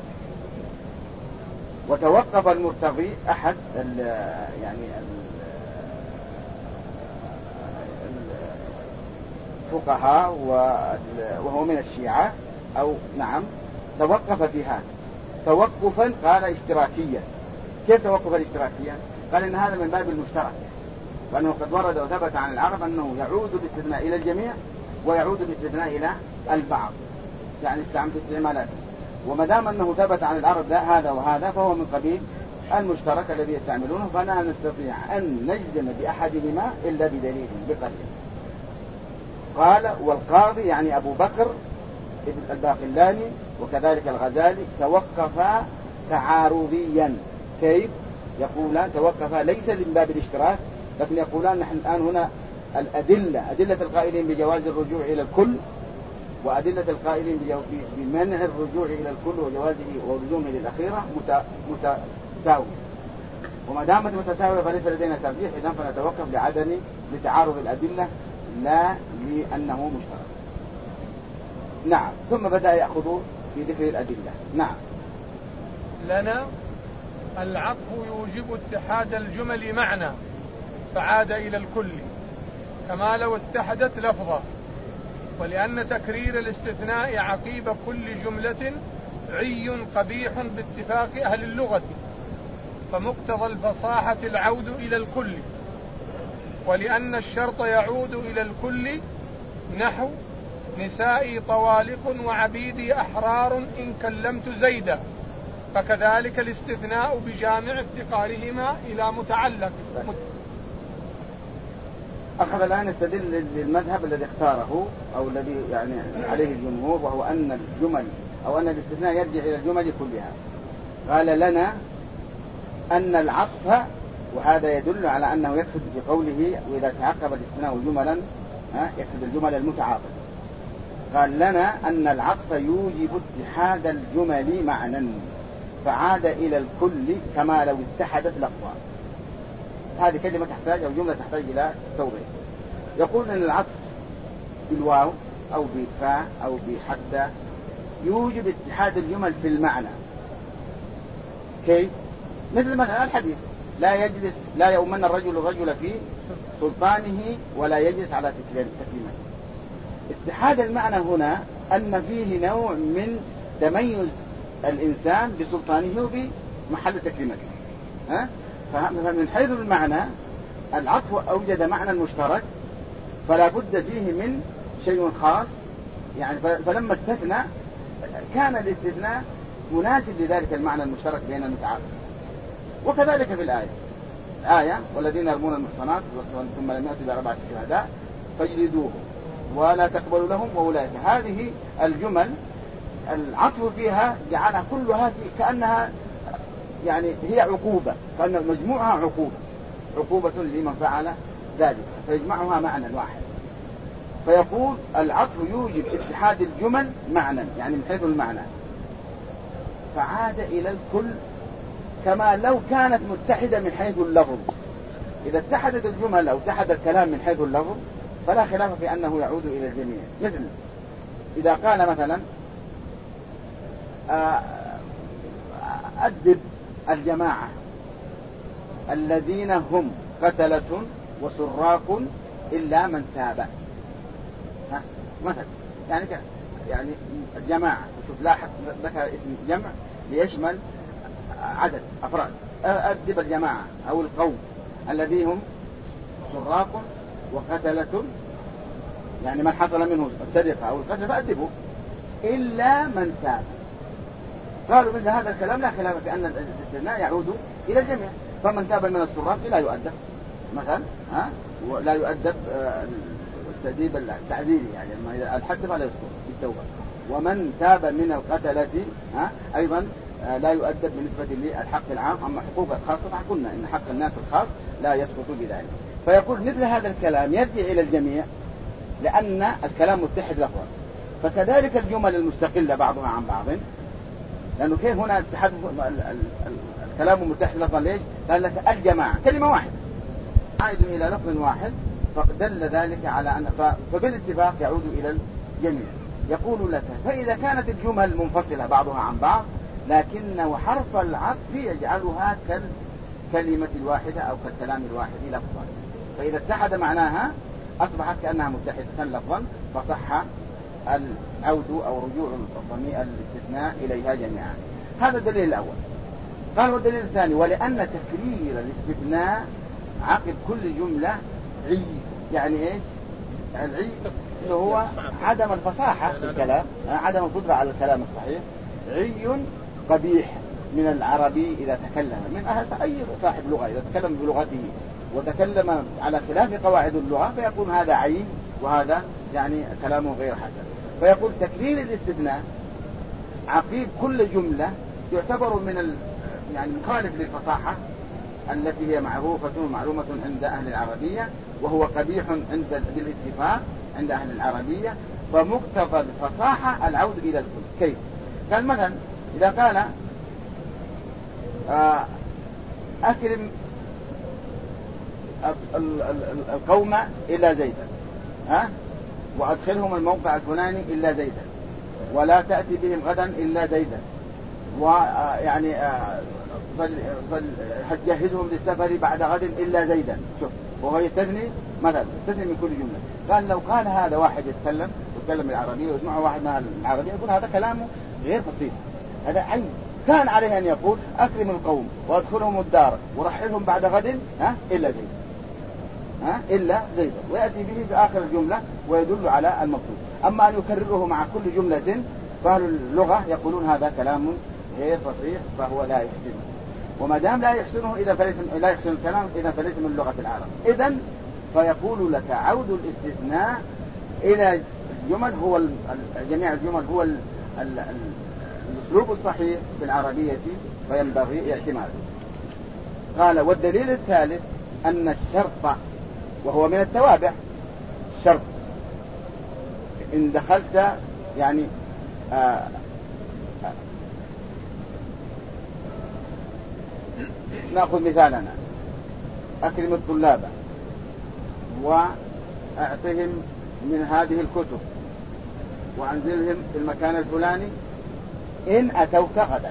وتوقف المرتضي أحد يعني الفقهاء وهو من الشيعة أو نعم، توقف في هذا توقفا قال اشتراكيا. كيف توقف الاشتراكيا؟ قال إن هذا من باب المشترك، وأنه قد ورد وثبت عن العرب أنه يعود الاستثناء إلى الجميع ويعود الاستثناء إلى البعض، يعني استعمالات. وما دام أنه ثبت عن العرب هذا وهذا، فهو من قبيل المشترك الذي يستعملونه، فلا نستطيع أن نجزم بأحدهما إلا بدليل بقليل. قال والقاضي يعني أبو بكر ابن الباقلاني وكذلك الغزالي توقفا تعارضيا. كيف؟ يقولان توقفا ليس من باب الاشتراك، لكن يقولان نحن الآن هنا أدلة القائلين بجواز الرجوع إلى الكل وأدلة القائلين بمنع الرجوع إلى الكل وجوازه ولزومه للأخيرة متساوية، وما دامت متساوية فليس لدينا ترجيح، إذن فنتوقف لتعارض الأدلة لا لأنه مشترك. نعم، ثم بدأ يأخذ في ذكر الأدلة. نعم. لنا العطف يوجب اتحاد الجمل معنى فعاد إلى الكل كما لو اتحدت لفظة، ولأن تكرير الاستثناء عقيب كل جملة عي قبيح باتفاق أهل اللغة، فمقتضى الفصاحة العود إلى الكل، ولأن الشرط يعود إلى الكل نحو نسائي طوالق وعبيدي أحرار إن كلمت زيدا، فكذلك الاستثناء بجامع افتقارهما إلى متعلق. أخذ الآن يستدل للمذهب الذي اختاره أو الذي يعني عليه الجمهور، وهو أن الجمل أو أن الاستثناء يرجع إلى الجمل كلها. قال لنا أن العطف، وهذا يدل على أنه يقصد بقوله وإذا تعقب الاستثناء جملا يقصد الجمل المتعاقبة. قال لنا أن العطف يوجب اتحاد الجمل معنى فعاد إلى الكل كما لو اتحدت لفظا. هذه كلمة تحتاج أو جملة تحتاج إلى توضيح. يقول أن العطف بالواو أو بالفاء أو بحتى يوجب اتحاد الجمل في المعنى. كيف؟ مثل مثلا الحديث لا يؤمن الرجل في سلطانه ولا يجلس على تكليمته. اتحاد المعنى هنا أن فيه نوع من تميز الإنسان بسلطانه وبمحل تكليمته. فمن حيث المعنى العطف أوجد معنى مشترك، فلا بد فيه من شيء خاص، يعني فلما استثنى كان الاستثناء مناسب لذلك المعنى المشترك بين المتعاقبين. وكذلك في الآية والذين يرمون المحصنات ثم لم يأتوا بأربعة شهداء فاجلدوهم ولا تقبلوا لهم وأولئك. هذه الجمل العطف فيها جعلها كلها كأنها يعني هي عقوبة، فإن مجموعها عقوبة لمن فعل ذلك، فيجمعها معنى واحد. فيقول العطف يوجب اتحاد الجمل معنى، يعني من حيث المعنى، فعاد إلى الكل كما لو كانت متحدة من حيث اللفظ. إذا اتحدت الجمل أو اتحد الكلام من حيث اللفظ فلا خلاف في أنه يعود إلى الجميع. مثل إذا قال مثلا فأدب الجماعة الذين هم قتلة وسراق إلا من تاب. مثلا يعني الجماعة، شوف لاحظ ذكر اسم جمع ليشمل عدد أفراد. أدب الجماعة أو القوم الذين هم سراق وقتلة، يعني من حصل منه السرقة أو القتل فأدبه إلا من تاب. قالوا مثل هذا الكلام لا خلاف في أن الاستثناء يعود إلى الجميع. فمن تاب من السراق لا يؤدب مثلا، لا يؤدب التأديب التعذيري، يعني الحد فلا يسقط بالتوبة. ومن تاب من القتلة أيضا لا يؤدب بالنسبة للحق العام. أما حقوق الخاصة قلنا إن حق الناس الخاص لا يسقط بذلك. فيقول مثل هذا الكلام يرجع إلى الجميع لأن الكلام متحد لفظا. فكذلك الجمل المستقلة بعضها عن بعض، لأنه كيف هنا اتحاد الكلام متحد لفظا؟ ليش؟ قال لك الجماعة كلمة واحدة عائد إلى لفظ واحد، فدل ذلك على أن فبالاتفاق يعود إلى الجميع. يقول لك فإذا كانت الجمل منفصلة بعضها عن بعض لكنه حرف العطف يجعلها كالكلمة الواحدة أو كالكلام الواحد لفظا، فإذا اتحد معناها أصبحت كأنها متحدة لفظا، فصح العود أو رجوع الاستثناء إليها جميعا. هذا الدليل الأول. قال والدليل الثاني ولأن تكرير الاستثناء عقب كل جملة عي. يعني إيش العي؟ اللي هو عدم الفصاحة في الكلام، عدم القدرة على الكلام الصحيح. عي قبيح من العربي إذا تكلم، من أي صاحب لغة إذا تكلم بلغته وتكلم على خلاف قواعد اللغة فيكون هذا عيب، وهذا يعني كلامه غير حسن. فيقول تكرير الاستثناء عقيب كل جملة يعتبر من يعني مخالف للفصاحة التي هي معروفة ومعلومة عند أهل العربية، وهو قبيح بالاتفاق عند أهل العربية. فمقتضى الفصاحة العود إلى الكل. كيف؟ كان مثلا إذا قال أكرم القوم إلا زيدا، وأدخلهم الموقع الفلاني إلا زيدا، ولا تأتي بهم غدا إلا زيدا، ويعني هتجهزهم للسفر بعد غد إلا زيدا. شوف، وهو يستثني مثلا، يستثني من كل جملة. قال لو قال هذا واحد يتكلم بالعربية ويسمعه واحد من العربية يقول هذا كلامه غير فصيح، هذا عيب. كان عليه أن يقول أكرم القوم وأدخلهم الدار ورحلهم بعد غد إلا زيدا، إلا زيدا، ويأتي به في آخر الجملة ويدل على المقصود. أما أن يكرره مع كل جملة فأهل اللغة يقولون هذا كلام غير فصيح فهو لا يحسنه. وما دام لا يحسنه لا يحسن الكلام إذا فليس من لغة العرب. إذن فيقول لك عود الاستثناء إلى الجمل هو جميع الجمل هو الأسلوب الصحيح بالعربية، فينبغي اعتماده. قال والدليل الثالث أن الشرط، وهو من التوابع، الشرط إن دخلت يعني نأخذ مثالنا أكرم الطلاب وأعطهم من هذه الكتب وأنزلهم في المكان الفلاني إن أتوك غدا،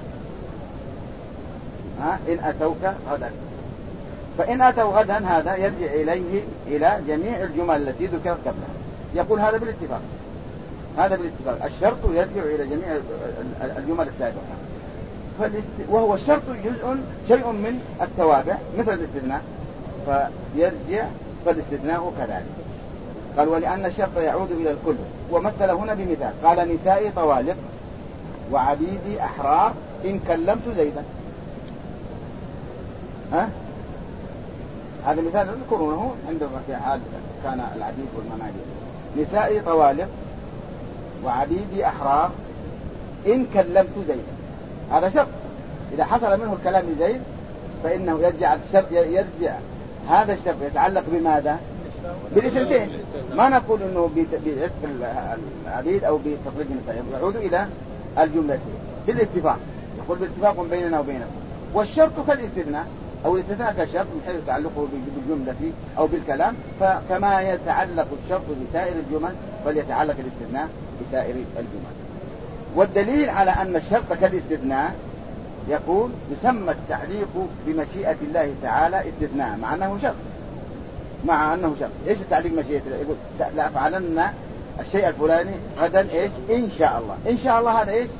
إن أتوك غدا. فإن أتوا غدا هذا يرجع إليه إلى جميع الجمل التي ذكرت قبلها. يقول هذا بالاتفاق، هذا بالاتفاق. الشرط يرجع إلى جميع الجمل السابقة، وهو الشرط شيء من التوابع مثل الاستثناء، فيرجع فالاستثناء كذلك. قال ولأن الشرط يعود إلى الكل. ومثل هنا بمثال قال نسائي طوالق وعبيدي أحرار إن كلمت زيدا. هذا مثال نذكرونه عندما في حال كان العبيد والمماليك. نسائي طوالق وعبيدي أحرار إن كلمت زيدا، هذا شرط. إذا حصل منه الكلام لزيد فإنه يرجع هذا الشرط يتعلق بماذا؟ بالاثنتين. ما نقول إنه بعتق العبيد أو بتطليق النساء، يعود إلى الجملتين بالاتفاق. يقول بالاتفاق بيننا وبينكم. والشرط كالاستثناء أو الاستثناء كشرط من حيث تعلقه بالجملة أو بالكلام، فكما يتعلق الشرط بسائر الجمل فليتعلق الاستثناء بسائر الجمل. والدليل على أن الشرط كالاستثناء يقول يسمى التعليق بمشيئة الله تعالى استثناء مع أنه شرط. إيش التعليق مشيئة الله؟ يقول لأفعلن الشيء الفلاني غدا إيش إن شاء الله. إن شاء الله هذا إيش؟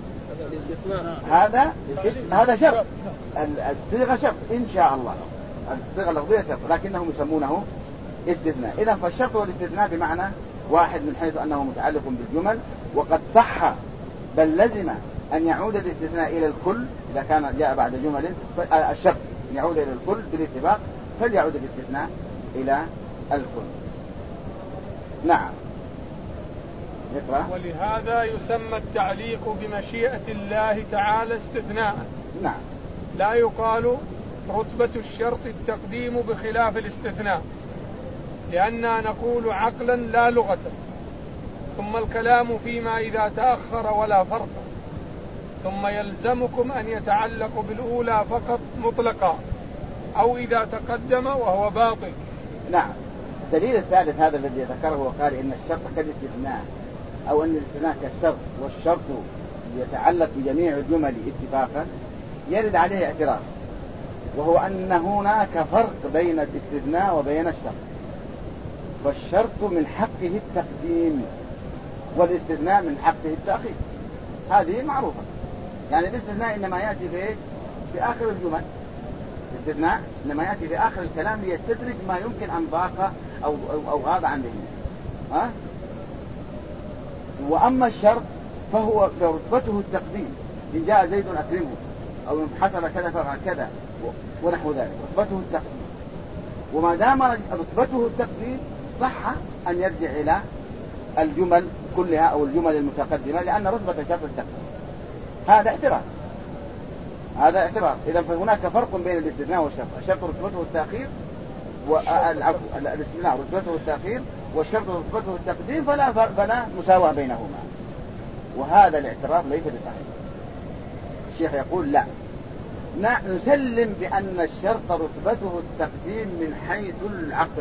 هذا شرط. الصيغة شرط إن شاء الله، الصيغة اللفظية شرط، لكنهم يسمونه استثناء. إذا فالشرط والاستثناء بمعنى واحد من حيث أنه متعلق بالجمل، وقد صح بل لزم أن يعود الاستثناء إلى الكل إذا كان جاء بعد جمل. الشرط يعود إلى الكل بالاتفاق، فليعود الاستثناء إلى الكل. نعم. نقرأ. ولهذا يسمى التعليق بمشيئة الله تعالى استثناء. نعم. لا يقال رتبة الشرط التقديم بخلاف الاستثناء، لأننا نقول عقلا لا لغة. ثم الكلام فيما إذا تأخر ولا فرق، ثم يلزمكم أن يتعلق بالأولى فقط مطلقا، أو إذا تقدم وهو باطل. نعم. الدليل الثالث هذا الذي ذكره وقال إن الشرط كالاستثناء، أو أن الاستثناء كالشرط، والشرط يتعلق بجميع الجمل اتفاقا، يرد عليه اعتراف، وهو أن هناك فرق بين الاستثناء وبين الشرط. فالشرط من حقه التقديم، والاستثناء من حقه التأخير. هذه معروفة. يعني الاستثناء إنما يأتي في آخر الجمل، الاستثناء إنما يأتي في آخر الكلام ليستدرك ما يمكن أن ضاق أو غاب عن ذهنه. وأما الشرط فهو رتبته التقديم، إن جاء زيد أكرمه، أو إن حصل كذا فعل كذا ونحو ذلك، رتبته التقديم. وما دام رتبته التقديم صح أن يرجع إلى الجمل كلها أو الجمل المتقدمة، لأن رتبة الشرط التقديم. هذا اعتراف. إذا فهناك فرق بين الاستثناء والشرط. الشرط رتبته التأخير، والاستثناء رتبته التأخير، والشرط رتبته التقديم، فلا مساواة بينهما. وهذا الاعتراف ليس بصحيح. الشيخ يقول لا، نسلم بأن الشرط رتبته التقديم من حيث العقل،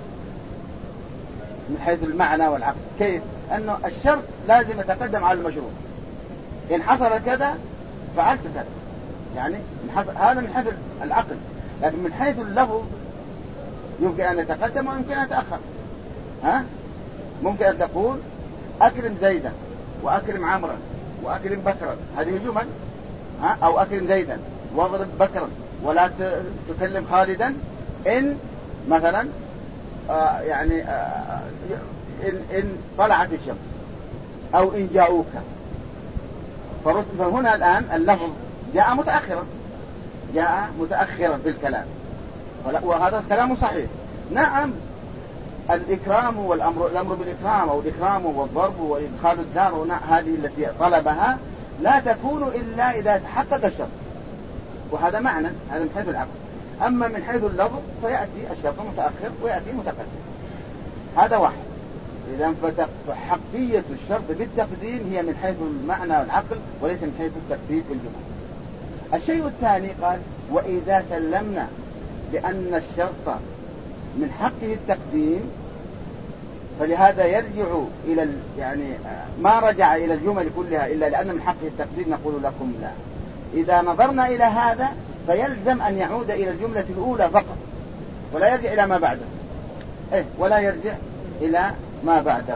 من حيث المعنى والعقل. كيف؟ أنه الشرط لازم يتقدم على المشروط. إن حصل كذا فعلت كذا، يعني هذا من حيث العقل. لكن من حيث اللفظ يمكن أن يتقدم ويمكن أن يتأخر. ممكن أن تقول أكرم زيدا وأكرم عمرا وأكرم بكرا، هذه جمل. أو أكرم زيدا واضرب بكرا ولا تكلم خالدا إن مثلا إن طلعت الشمس، أو إن جاءوك. فهنا الآن اللفظ جاء متأخرا في الكلام، وهذا الكلام صحيح. نعم، الإكرام الأمر بالإكرام، أو الإكرام والضرب وإدخال الدار، هذه التي طلبها لا تكون إلا إذا تحقق الشرط، وهذا معنى، هذا من حيث العقل. أما من حيث اللفظ فيأتي الشرط متأخر ويأتي متقدم. هذا واحد. إذا فحقية الشرط بالتقديم هي من حيث المعنى والعقل، وليس من حيث الترتيب في الجمل. الشيء الثاني قال: وإذا سلمنا بأن الشرط من حقه التقديم، فلهذا يرجع إلى ما رجع إلى الجمل كلها إلا لأن من حقه التقديم، نقول لكم لا. إذا نظرنا إلى هذا فيلزم أن يعود إلى الجملة الأولى فقط، ولا يرجع إلى ما بعده. ولا يرجع إلى ما بعده.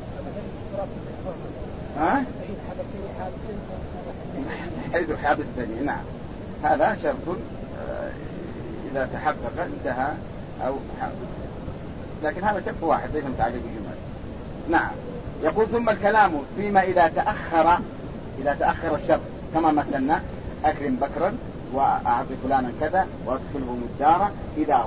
حيث حابس الثاني. نعم، هذا شرط إذا تحقق انتهى أو حابس، لكن هذا شرط واحد ليس متعلق بالجمل. نعم. يقول: ثم الكلام فيما إذا تأخر الشرط، كما مثلنا: أكرم بكرا وأعطي فلانا كذا وأدخله الدار إذا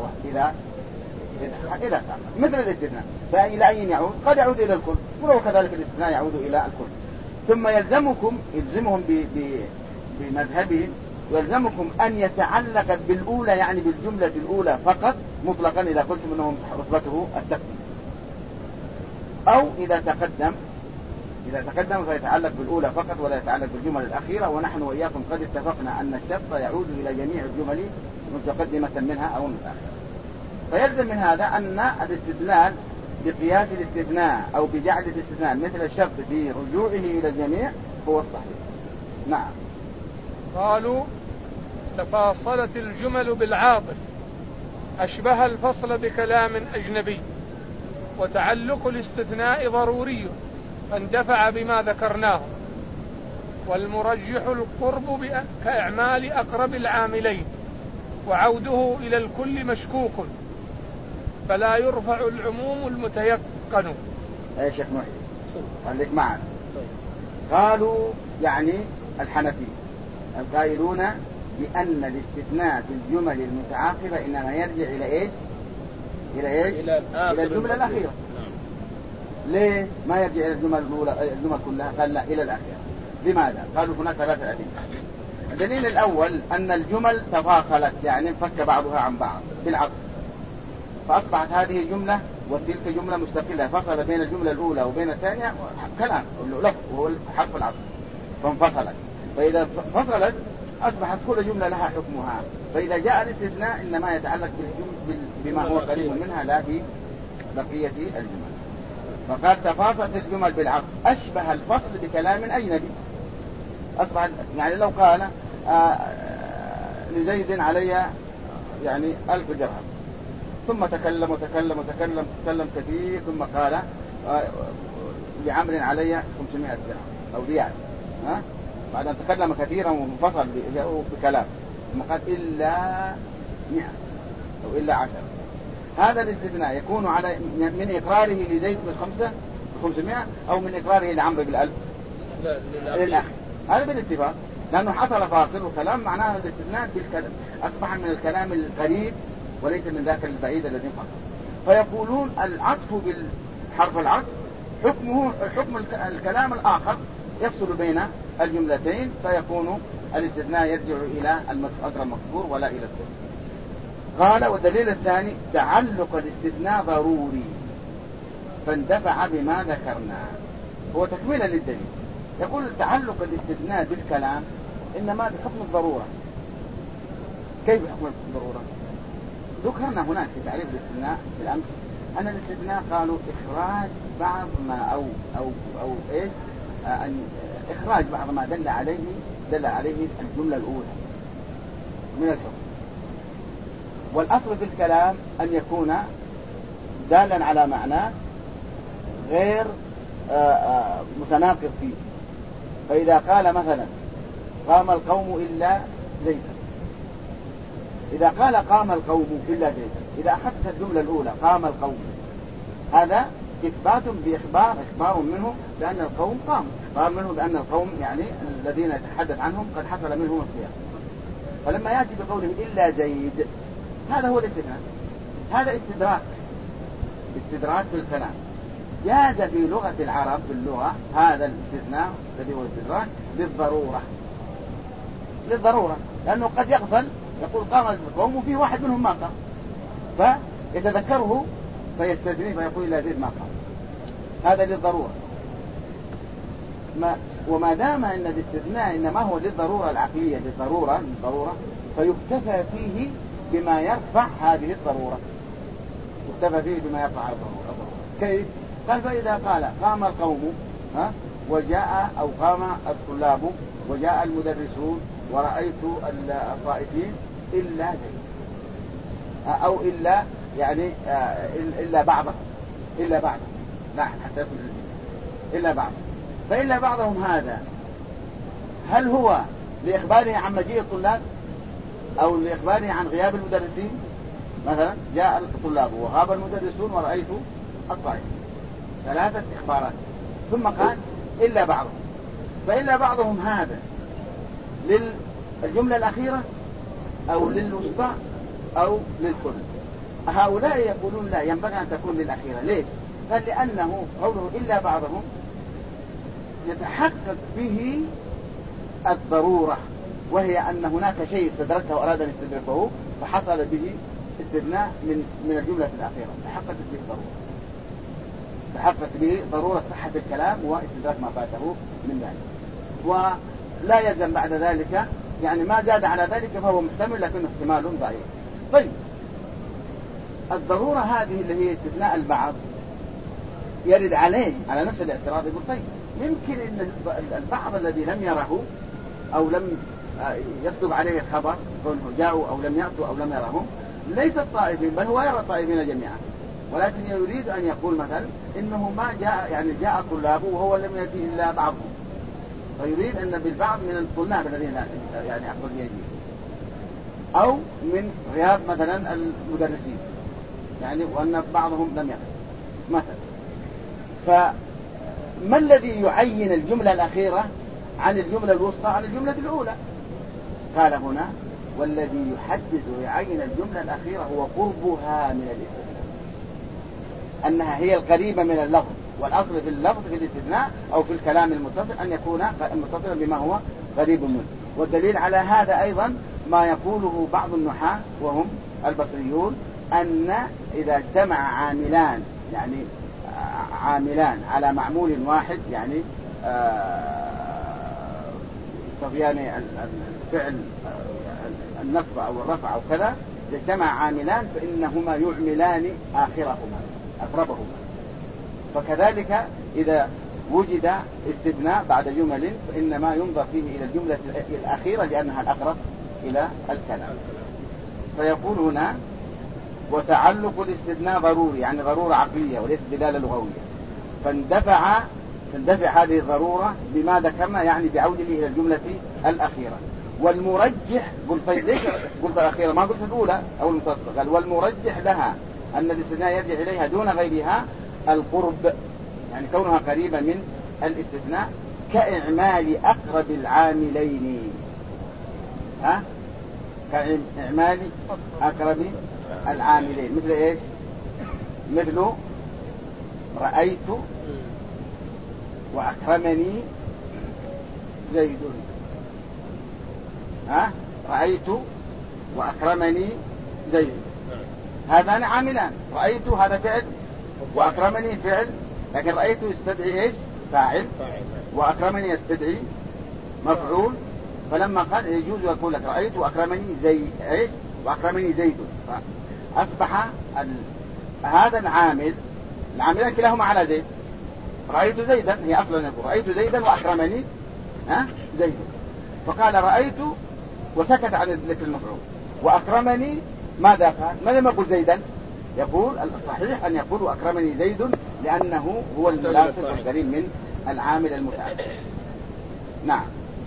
مثل الاستثناء. فإلى أين يعود؟ قد يعود إلى الكل، ولو كذلك الاستثناء يعود إلى الكل. ثم يلزمهم بمذهبهم، يلزمكم أن يتعلق بالأولى، يعني بالجملة الأولى فقط مطلقا، إذا قلتم أنهم رتبته التقديم. أو إذا تقدم فيتعلق بالأولى فقط ولا يتعلق بالجمل الأخيرة. ونحن وإياكم قد اتفقنا أن الشرط يعود إلى جميع الجمل متقدمة منها أو متأخرة. فيلزم من هذا أن الاستدلال بقياس الاستثناء أو بجعل الاستثناء مثل الشرط في رجوعه إلى الجميع هو الصحيح. نعم. قالوا تفاصلت الجمل بالعاطف، أشبه الفصل بكلام أجنبي، وتعلق الاستثناء ضروري فاندفع بما ذكرناه، والمرجح القرب كإعمال أقرب العاملين، وعوده إلى الكل مشكوك، فلا يرفع العموم المتيقن. يا شيخ محي خليك معنا. قالوا يعني الحنفي القائلون بأن الاستثناء في الجمل المتعاقبة إنما يرجع إلى إيش؟ إلى الجملة الأخيرة. ليه ما يرجع إلى الجمل الأولى الجمل كلها؟ قال لا، إلى الأخيرة. لماذا؟ قالوا هناك 3 أدلة. الدليل الأول أن الجمل تفاصلت، يعني انفك بعضها عن بعض بالعطف، فأصبحت هذه جملة وتلك جملة مستقلة، فصل بين الجملة الأولى وبين الثانية كلام لفظ وهو حرف العطف فانفصلت. فإذا فصلت أصبحت كل جملة لها حكمها. فإذا جاء الاستثناء إنما يتعلق بما هو قريب منها لا ببقية الجمل. فقال تفاصلت الجمل بالعطف أشبه الفصل بكلام أجنبي. أصبح يعني لو قال لزيد علي يعني 1000 درهم، ثم تكلم كثير، ثم قال لعمر علي 500 درهم أو ريال، بعد أن تكلم كثيرا وانفصل بكلام، ثم قال إلا 100 أو إلا 10. هذا الاستثناء يكون على من إقراره لزيد ب500 أو من إقراره لعمر بال1000 للأخ. هذا بالاتفاق، لأنه حصل فاصل وكلام، معناه الاستثناء أصبح من الكلام القريب وليس من ذاك البعيد الذي انفصل. فيقولون العطف بالحرف العطف حكمه حكم الكلام الآخر يفصل بين الجملتين، فيكون الاستثناء يرجع إلى أقرب المذكور ولا إلى الثاني. قال والدليل الثاني تعلق الاستثناء ضروري فاندفع بما ذكرنا. هو تكميلا للدليل. يقول تعلق الاستثناء بالكلام إنما بحكم الضرورة. كيف حكم الضرورة؟ ذكرنا هناك في تعريف الاستثناء في الأمس أن الاستثناء قالوا إخراج بعض ما أو إيش إخراج بعض ما دل عليه الجملة الأولى من الحكم. والأصل في الكلام أن يكون دالا على معناه غير متناقض فيه. فإذا قال مثلا قام القوم إلا زيدا، إذا قال قام القوم إلا زيدا، إذا أخذت الجملة الأولى قام القوم، هذا إثبات إخبار منه بأن القوم قام، إخبار منه بأن القوم يعني الذين يتحدث عنهم قد حصل منهم القيام. فلما يأتي بقوله إلا زيد هذا هو الاستثناء، هذا استدراك في الكلام. جاز في لغة العرب في اللغة هذا الاستثناء الذي هو الاستدراك للضرورة، لأنه قد يغفل يقول قام القوم وفي واحد منهم ما قام، فيتذكره فيستثنيه فيقول لا زيد ما قام. هذا للضرورة. وما دام أن الاستثناء إنما هو للضرورة العقلية للضرورة فيكتفى فيه بما يرفع هذه الضرورة. كيف؟ قال فإذا قال قام القوم وجاء أو قام الطلاب وجاء المدرسون ورأيت الطائفين إلا زيد أو إلا يعني إلا بعضهم لا حتى إلا بعض. فإلا بعضهم هذا هل هو لإخباره عن مجيء الطلاب أو لإخباره عن غياب المدرسين؟ مثلا جاء الطلاب وغاب المدرسون ورأيت الطائفين، 3 إخبارات. ثم قال إلا بعضهم. فإلا بعضهم هذا للجملة الأخيرة أو للوسطى أو للكل. هؤلاء يقولون لا، ينبغي أن تكون للأخيرة. ليش؟ قال لأنه قوله إلا بعضهم يتحقق به الضرورة، وهي أن هناك شيء استدركه وأراد أن يستدركه فحصل به استثناء من الجملة الأخيرة، تحقق به ضرورة صحة الكلام واستدراك ما فاته من ذلك. ولا يلزم بعد ذلك، يعني ما زاد على ذلك فهو محتمل لكنه احتمال ضعيف. طيب الضرورة هذه اللي هي استثناء البعض يرد عليه على نفس الاعتراض. يقول طيب يمكن ان البعض الذي لم يره او لم يصدق عليه الخبر كونه جاءوا أو لم يأتوا أو لم يرهم، ليس الطائفين بل هو يرى الطائفين جميعا، ولكن يريد أن يقول مثلا إنه ما جاء، يعني جاء طلابه وهو لم يأتي إلا بعضهم، فيريد أن بالبعض من الطلاب الذين يعني أخرج يجي، أو من غياب مثلا المدرسين، يعني وأن بعضهم لم يأتي مثلا. فما الذي يعين الجملة الأخيرة عن الجملة الوسطى عن الجملة الأولى؟ قال هنا: والذي يحدد ويعين الجملة الأخيرة هو قربها من الاستثناء، أنها هي القريبة من اللفظ، والأصل في اللفظ في الاستثناء أو في الكلام المتصل أن يكون متصلا بما هو قريب منه. والدليل على هذا أيضا ما يقوله بعض النحاة وهم البصريون، أن إذا اجتمع عاملان، يعني عاملان على معمول واحد، يعني طغيان الفعل النصب أو الرفع أو كذا، اجتمع عاملان فإنهما يعملان آخرهما أقربهما. فكذلك إذا وجد استثناء بعد جمل فإنما ينظر فيه إلى الجملة الأخيرة لأنها الأقرب إلى الكلام. فيقول هنا: وتعلق الاستثناء ضروري، يعني ضرورة عقلية وليس دلالة لغوية، تندفع هذه الضرورة بما ذكرنا، يعني بعوده إلى الجملة الأخيرة. والمرجح، ليش قلت الأخيرة ما قلت الأولى أو المتصلة؟ قال: والمرجح لها أن الاستثناء يرجع إليها دون غيرها القرب، يعني كونها قريبة من الاستثناء، كإعمال أقرب العاملين. كإعمال أقرب العاملين، مثل إيش؟ مثل رأيت وأكرمني زيد. رأيت وأكرمني زيد، هذان عاملان. رأيت هذا فعل وأكرمني فعل، لكن رأيت يستدعي إيش؟ فاعل، وأكرمني يستدعي مفعول. فلما قال يجوز يقول لك رأيت وأكرمني إيش؟ وأكرمني زيد، أصبح هذا العاملان كلاهما على زيد. رأيت زيدا، هي أصلا يقول رأيت زيدا وأكرمني زيد، فقال رأيت وسكت عن ذكر المفعول، وأكرمني ماذا قال؟ ما لم يقل زيدا؟ يقول الصحيح أن يقول وأكرمني زيد، لأنه هو المناسب والقريب من العامل المتعدد. نعم.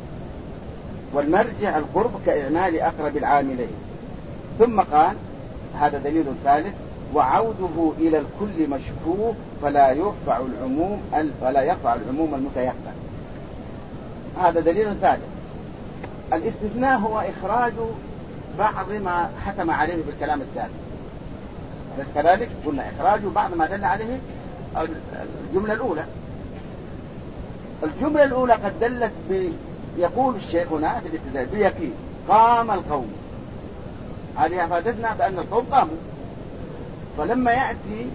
والمرجع القرب كإعمال أقرب العاملين. ثم قال: هذا دليل ثالث: وعوده إلى الكل مشكوك فلا يرفع العموم المتيقن. هذا دليل ثالث. الاستثناء هو إخراج بعض ما حكم عليه بالكلام السابق، بس كذلك قلنا إخراج بعض ما دل عليه الجملة الأولى. الجملة الأولى قد دلت يقول الشيخ هنا في الاستثناء بيقين: قام القوم. هذه أفادتنا بأن القوم قاموا. فلما يأتي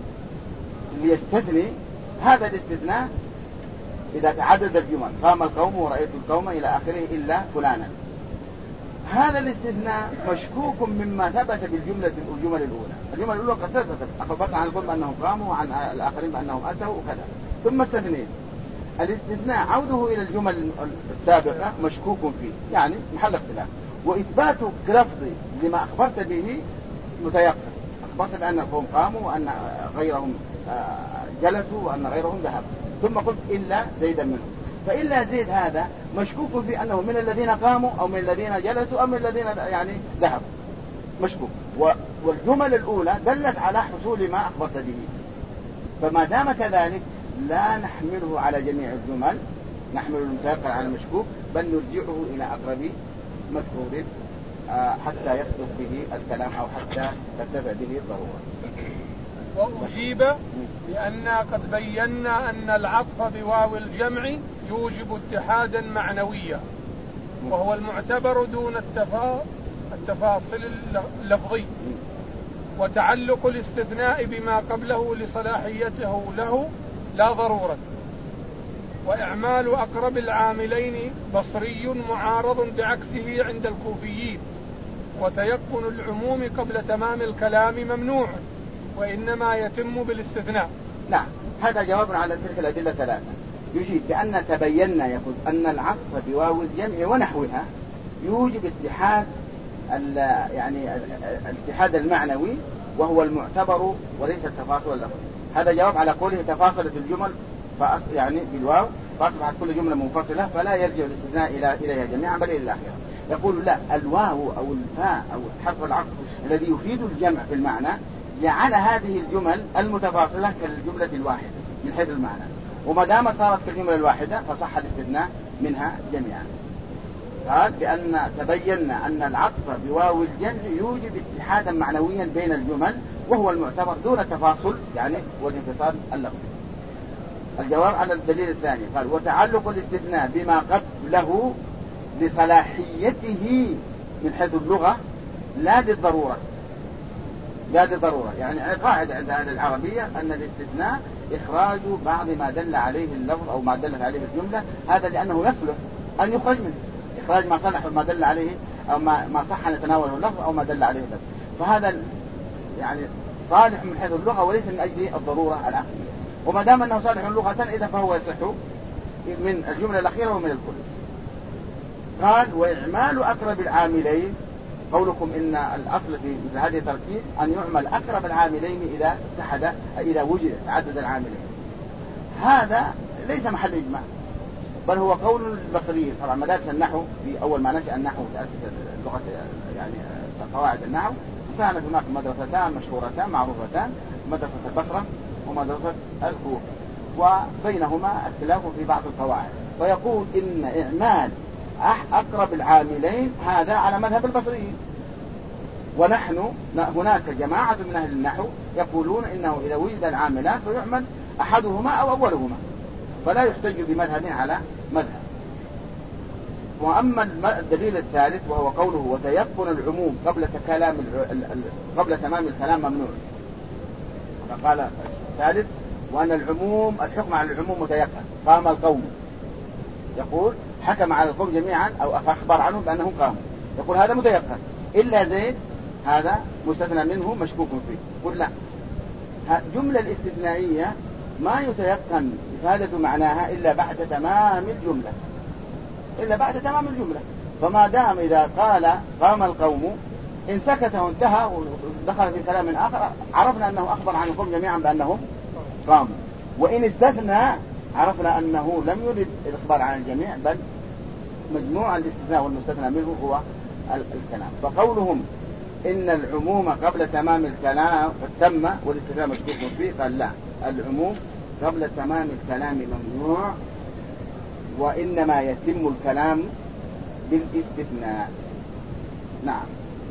ليستثني هذا الاستثناء إذا تعدد الجمل، قام القوم ورأيت القوم إلى آخره إلا فلانا، هذا الاستثناء مشكوك مما ثبت بالجملة الأولى. الجملة الأولى قد ثبتت، أخبرنا عن القوم بأنهم قاموا وعن الآخرين بأنهم أتوا وكذا، ثم استثنين. الاستثناء عوده إلى الجمل السابقة مشكوك فيه، يعني محل اختلاف. وإثباتك لفظي لما أخبرت به متيقن، أخبرت بأن القوم قاموا وأن غيرهم جلسوا وأن غيرهم ذهبوا، ثم قلت إلا زيدا منهم، فإلا زيد هذا مشكوك في أنه من الذين قاموا أو من الذين جلسوا أو من الذين يعني ذهبوا، مشكوك. والجمل الأولى دلت على حصول ما أخبرت به، فما دام كذلك لا نحمله على جميع الجمل، نحمل المتيقن على المشكوك، بل نرجعه إلى أقرب مذكور حتى يصدق به الكلام أو حتى ترتفع به الضرورة. وأجيب لأننا قد بينا أن العطف بواو الجمع يوجب اتحادا معنويا، وهو المعتبر دون التفاصل اللفظي. وتعلق الاستثناء بما قبله لصلاحيته له لا ضرورة. وإعمال أقرب العاملين بصري معارض بعكسه عند الكوفيين. وتيقن العموم قبل تمام الكلام ممنوع، وإنما يتم بالاستثناء. نعم، هذا جواب على تلك الأدلة ثلاثة. يجيب بأن تبينا يقول أن العطف بواو الجمع ونحوها يوجب اتحاد يعني الاتحاد المعنوي وهو المعتبر وليس التفاصل اللفظي. هذا جواب على قوله تفاصلت الجمل يعني بالواو فأصبحت كل جملة منفصلة فلا يرجع الاستثناء إليها جميعا بل إلى الآخرة. يقول لا، الواو أو الفاء أو حرف العطف الذي يفيد الجمع في المعنى جعل هذه الجمل المتفاصلة كالجملة الواحدة من حيث المعنى، وما دام صارت كالجملة الواحدة فصح الاستثناء منها جميعا. قال لأن تبينا أن العطف بواو الجمع يوجب اتحادا معنويا بين الجمل وهو المعتبر دون التفاصل يعني والانفصال اللفظي. الجواب على الدليل الثاني قال وتعلق الاستثناء بما قبله لصلاحيته من حيث اللغة لا للضرورة. لا للضرورة يعني قاعدة عند أهل العربية أن الاستثناء إخراج بعض ما دل عليه اللفظ أو ما دلت عليه الجملة، هذا لأنه يصلح أن يخرج منه، إخراج ما صلح ما دل عليه أو ما صح أن يتناوله اللفظ أو ما دل عليه اللفظ، فهذا يعني صالح من حيث اللغة وليس من أجل الضرورة العقلية. وما دام أنه صالح لغة إذا فهو يصح من الجملة الأخيرة ومن الكل. قال وإعمال أقرب العاملين، قولكم إن الأصل في مثل هذه التركيب أن يعمل أقرب العاملين إذا اتحد إذا وجد تعدد العاملين، هذا ليس محل إجماع بل هو قول البصريين. طبعا مدارس النحو في أول ما نشأ النحو تأسست اللغة يعني قواعد النحو، كانت هناك مدرستان مشهورتان معروفتان، مدرسة البصرة ومدرسة الكوفة، وبينهما اختلاف في بعض القواعد. ويقول إن إعمال أقرب العاملين هذا على مذهب البصريين، ونحن هناك جماعة من أهل النحو يقولون إنه إذا وجد العاملان فيعمل أحدهما أو أولهما فلا يحتج بمذهب على مذهب. وأما الدليل الثالث وهو قوله وتيقن العموم قبل تمام الكلام ممنوع. فقال الثالث وأن العموم الحكم على العموم متيقن. قام القوم، يقول حكم على القوم جميعا أو أخبر عنهم بأنهم قاموا، يقول هذا متيقن إلا زيد هذا مستثنى منه مشكوك فيه. قل لا، جملة الاستثنائية ما يتيقن إفادة معناها إلا بعد تمام الجملة، إلا بعد تمام الجملة. فما دام إذا قال قام القوم إن سكت وانتهى ودخل في كلام آخر عرفنا أنه أخبر عن القوم جميعا بأنهم قاموا، وإن استثنى عرفنا أنه لم يرد الإخبار عن الجميع بل مجموع الاستثناء والمستثنى منه هو الكلام. فقولهم إن العموم قبل تمام الكلام قد تم والاستثناء مشكوك فيه، قال لا، العموم قبل تمام الكلام ممنوع، وإنما يتم الكلام بالاستثناء. نعم.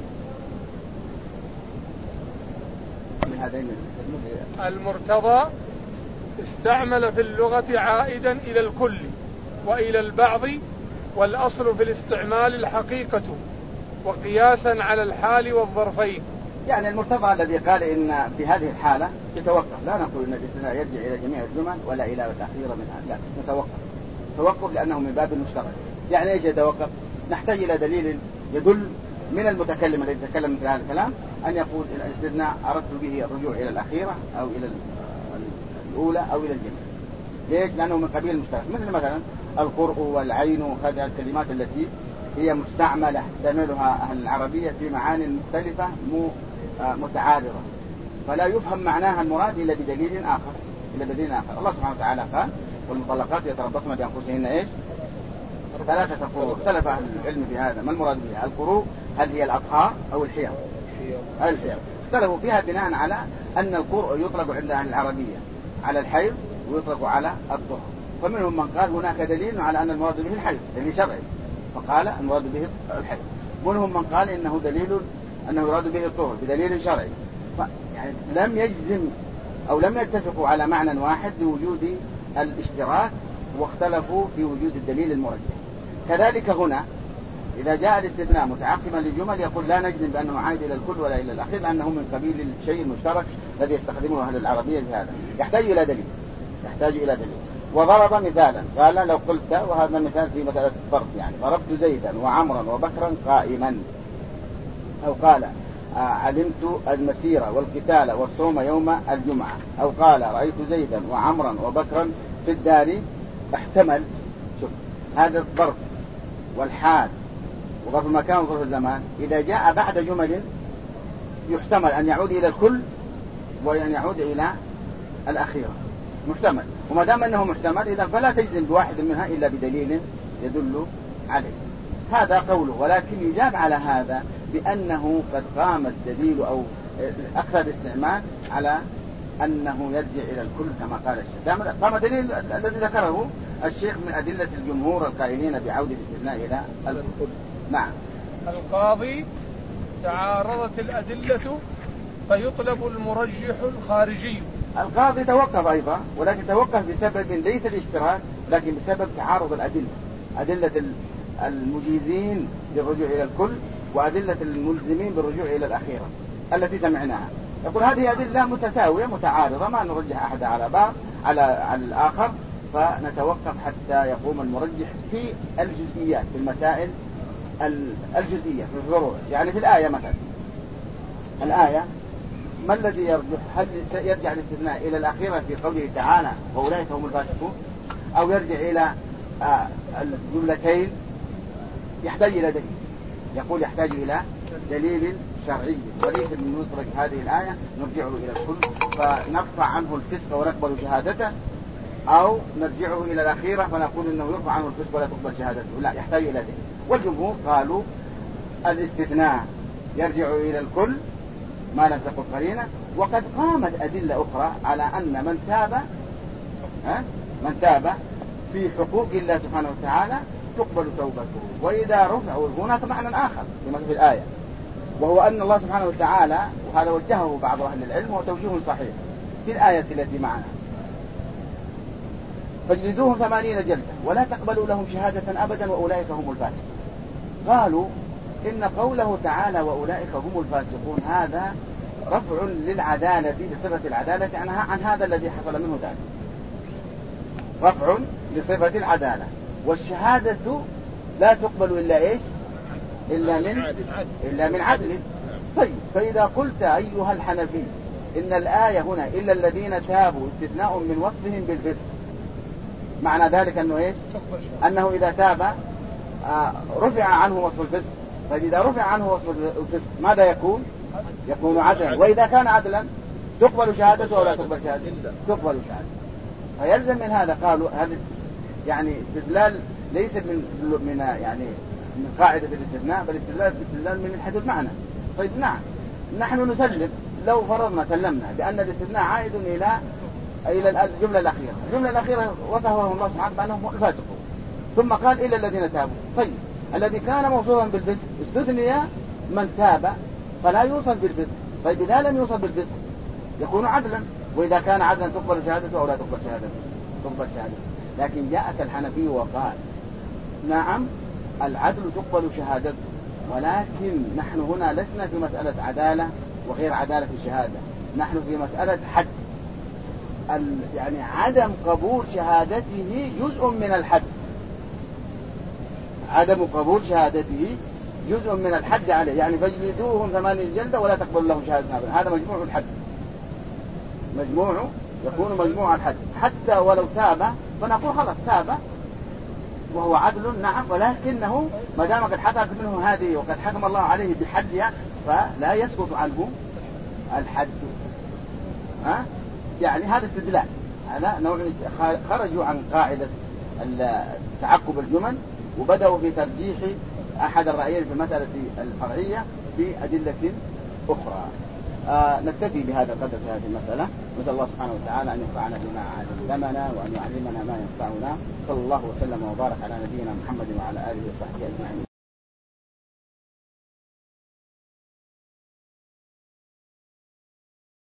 المرتضى استعمل في اللغة عائدا إلى الكل وإلى البعض، والأصل في الاستعمال الحقيقة وقياسا على الحال والظرفين. يعني المرتضى الذي قال إن في هذه الحالة يتوقف، لا نقول إن الاستثناء يرجع إلى جميع الجمل ولا إلى تأخير منها، لا، توقف لأنه من باب المشترك. يعني إيش يتوقف؟ نحتاج إلى دليل يدل من المتكلم الذي يتكلم مثل هذا الكلام أن يقول الاستثناء أردت به الرجوع إلى الأخيرة أو إلى الأولى أو إلى الجمع. ليش؟ لأنه من قبيل المشترك، مثل مثلا القرء والعين وهذه الكلمات التي هي مستعملة تعملها أهل العربية في معاني مختلفة متعارضة، فلا يفهم معناها المراد إلا بدليل آخر. الله سبحانه وتعالى قال والمطلقات يتربصن بأنفسهن إيش؟ 3 قروء. اختلف أهل العلم في هذا، ما المراد بها؟ القروء هل هي الأطهار أو الحيض؟ الحيض. اختلفوا فيها بناء على أن القرء يطلق عند أهل العربية على الحيض ويطلق على الطهر، فمنهم من قال هناك دليل على أن المراد به الحيض دليل شرعي فقال المراد به الحيض، ومنهم من قال إنه دليل أنه يراد به الطهر بدليل شرعي. يعني لم يجزم أو لم يتفقوا على معنى واحد لوجود الاشتراك، واختلفوا في وجود الدليل المرجح. كذلك هنا إذا جاء الاستثناء متعقبا للجمل يقول لا نجزم بأنه عائد إلى الكل ولا إلى الأخير، لأنه من قبيل الشيء المشترك الذي يستخدمه أهل العربية بهذا، يحتاج إلى دليل. وضرب مثالا قال لو قلت، وهذا مثال في مسألة الضرب، يعني ضربت زيدا وعمرا وبكرا قائما، أو قال علمت المسيرة والقتال والصوم يوم الجمعة، أو قال رأيت زيدا وعمرا وبكرا في الدار، احتمل. شوف هذا الضرب والحال وظرف المكان وظرف الزمان إذا جاء بعد جمل يحتمل أن يعود إلى الكل وأن يعود إلى الأخيرة، محتمل. وما دام أنه محتمل إذا فلا تجزم بواحد منها إلا بدليل يدل عليه. هذا قوله. ولكن يجاب على هذا بأنه قد قام الدليل أو أكثر الاستعمال على أنه يرجع إلى الكل كما قال الشيخ. قام دليل الذي ذكره الشيخ من أدلة الجمهور القائلين بعودة الاستثناء إلى الكل. نعم. القاضي تعارضت الأدلة فيطلب المرجح الخارجي. القاضي توقف أيضا، ولكن توقف بسبب ليس الاشتراك لكن بسبب تعارض الأدلة، أدلة المجيزين بالرجوع إلى الكل وأدلة الملزمين بالرجوع إلى الأخيرة التي سمعناها. يقول هذه أدلة متساوية متعارضة، ما نرجح أحد على بعض على الآخر، فنتوقف حتى يقوم المرجح في الجزئيات، في المسائل الجزئية في الفروع. يعني في الآية مثلا، الآية ما الذي يرجح؟ هل يرجع الاستثناء إلى الأخيرة في قوله تعالى وأولئك هم الفاسقون، أو يرجع إلى الجملتين؟ يحتاج إلى دليل. يقول يحتاج إلى دليل شرعي، وليس من ندرك هذه الآية نرجعه إلى الكل فنرفع عنه الفسق ونقبل شهادته، أو نرجعه إلى الأخيرة فنقول إنه يرفع عنه الفسق ولا تقبل شهادته. لا، يحتاج إلى دليل. والجمهور قالوا الاستثناء يرجع إلى الكل ما لم تقل قرينة. وقد قامت أدلة أخرى على أن من تاب في حقوق الله سبحانه وتعالى تقبل توبته. وإذا رفعوا، هناك معنى آخر في الآية، وهو أن الله سبحانه وتعالى، وهذا وجهه بعض أهل العلم وتوجيه صحيح في الآية التي معنا، فاجلدوهم 80 جلدة ولا تقبلوا لهم شهادة أبدا وأولئك هم الفاسقون. قالوا إن قوله تعالى وأولئك هم الفاسقون هذا رفع للعدالة بصفة العدالة عن هذا الذي حصل منه ذلك، رفع لصفة العدالة. والشهادة لا تقبل إلا إيش؟ إلا من عدل. طيب، فإذا قلت أيها الحنفي إن الآية هنا إلا الذين تابوا استثناء من وصفهم بالفسق، معنى ذلك أنه إيش؟ أنه إذا تاب رفع عنه وصف الفسق. طيب، إذا رفع عنه وصف الفسق ماذا يكون؟ يكون عدلا. وإذا كان عدلا تقبل شهادته ولا تقبل شهادته؟ تقبل شهادته. فيلزم من هذا، قالوا هذا يعني استدلال ليس من يعني من قاعدة الاستثناء، بل استدلال من حيث المعنى. طيب نعم، نحن نسلم لو فرضنا سلمنا بأن الاستثناء عائد إلى الجملة الأخيرة. الجملة الأخيرة وصفه الله سبحانه بأنهم الفاسقون، ثم قال إلا الذين تابوا. طيب، الذي كان موصوفا بالفسق استثني من تاب فلا يوصف بالفسق. طيب، إذا لم يوصف بالفسق يكون عدلا، وإذا كان عدلا تقبل شهادته أو لا تقبل شهادته؟ تقبل شهادته. لكن جاءك الحنفي وقال نعم العدل تقبل شهادته، ولكن نحن هنا لسنا في مسألة عدالة وغير عدالة في الشهادة، نحن في مسألة حد. يعني عدم قبول شهادته جزء من الحد، عدم قبول شهادته جزء من الحد عليه. يعني فاجلدوهم 80 جلدة ولا تقبل لهم شهادة أبدا، هذا مجموع الحد، يكون مجموع الحد. حتى ولو تاب فنقول خلاص تاب وهو عدل، نعم، ولكنه ما دام قد حصلت منه هذه وقد حكم الله عليه بحدها فلا يسقط عنه الحد. يعني هذا استدلال، هذا نوع خرجوا عن قاعدة تعقب الجمل وبدأوا في ترجيح أحد الرأيين في المسألة الفرعية بأدلة أخرى. نكتفي بهذا القدر في هذه المسألة. نسأل الله سبحانه وتعالى أن ينفعنا بما علمنا وأن يعلمنا ما ينفعنا. صلى الله وسلم وبارك على نبينا محمد وعلى آله وصحبه أجمعين.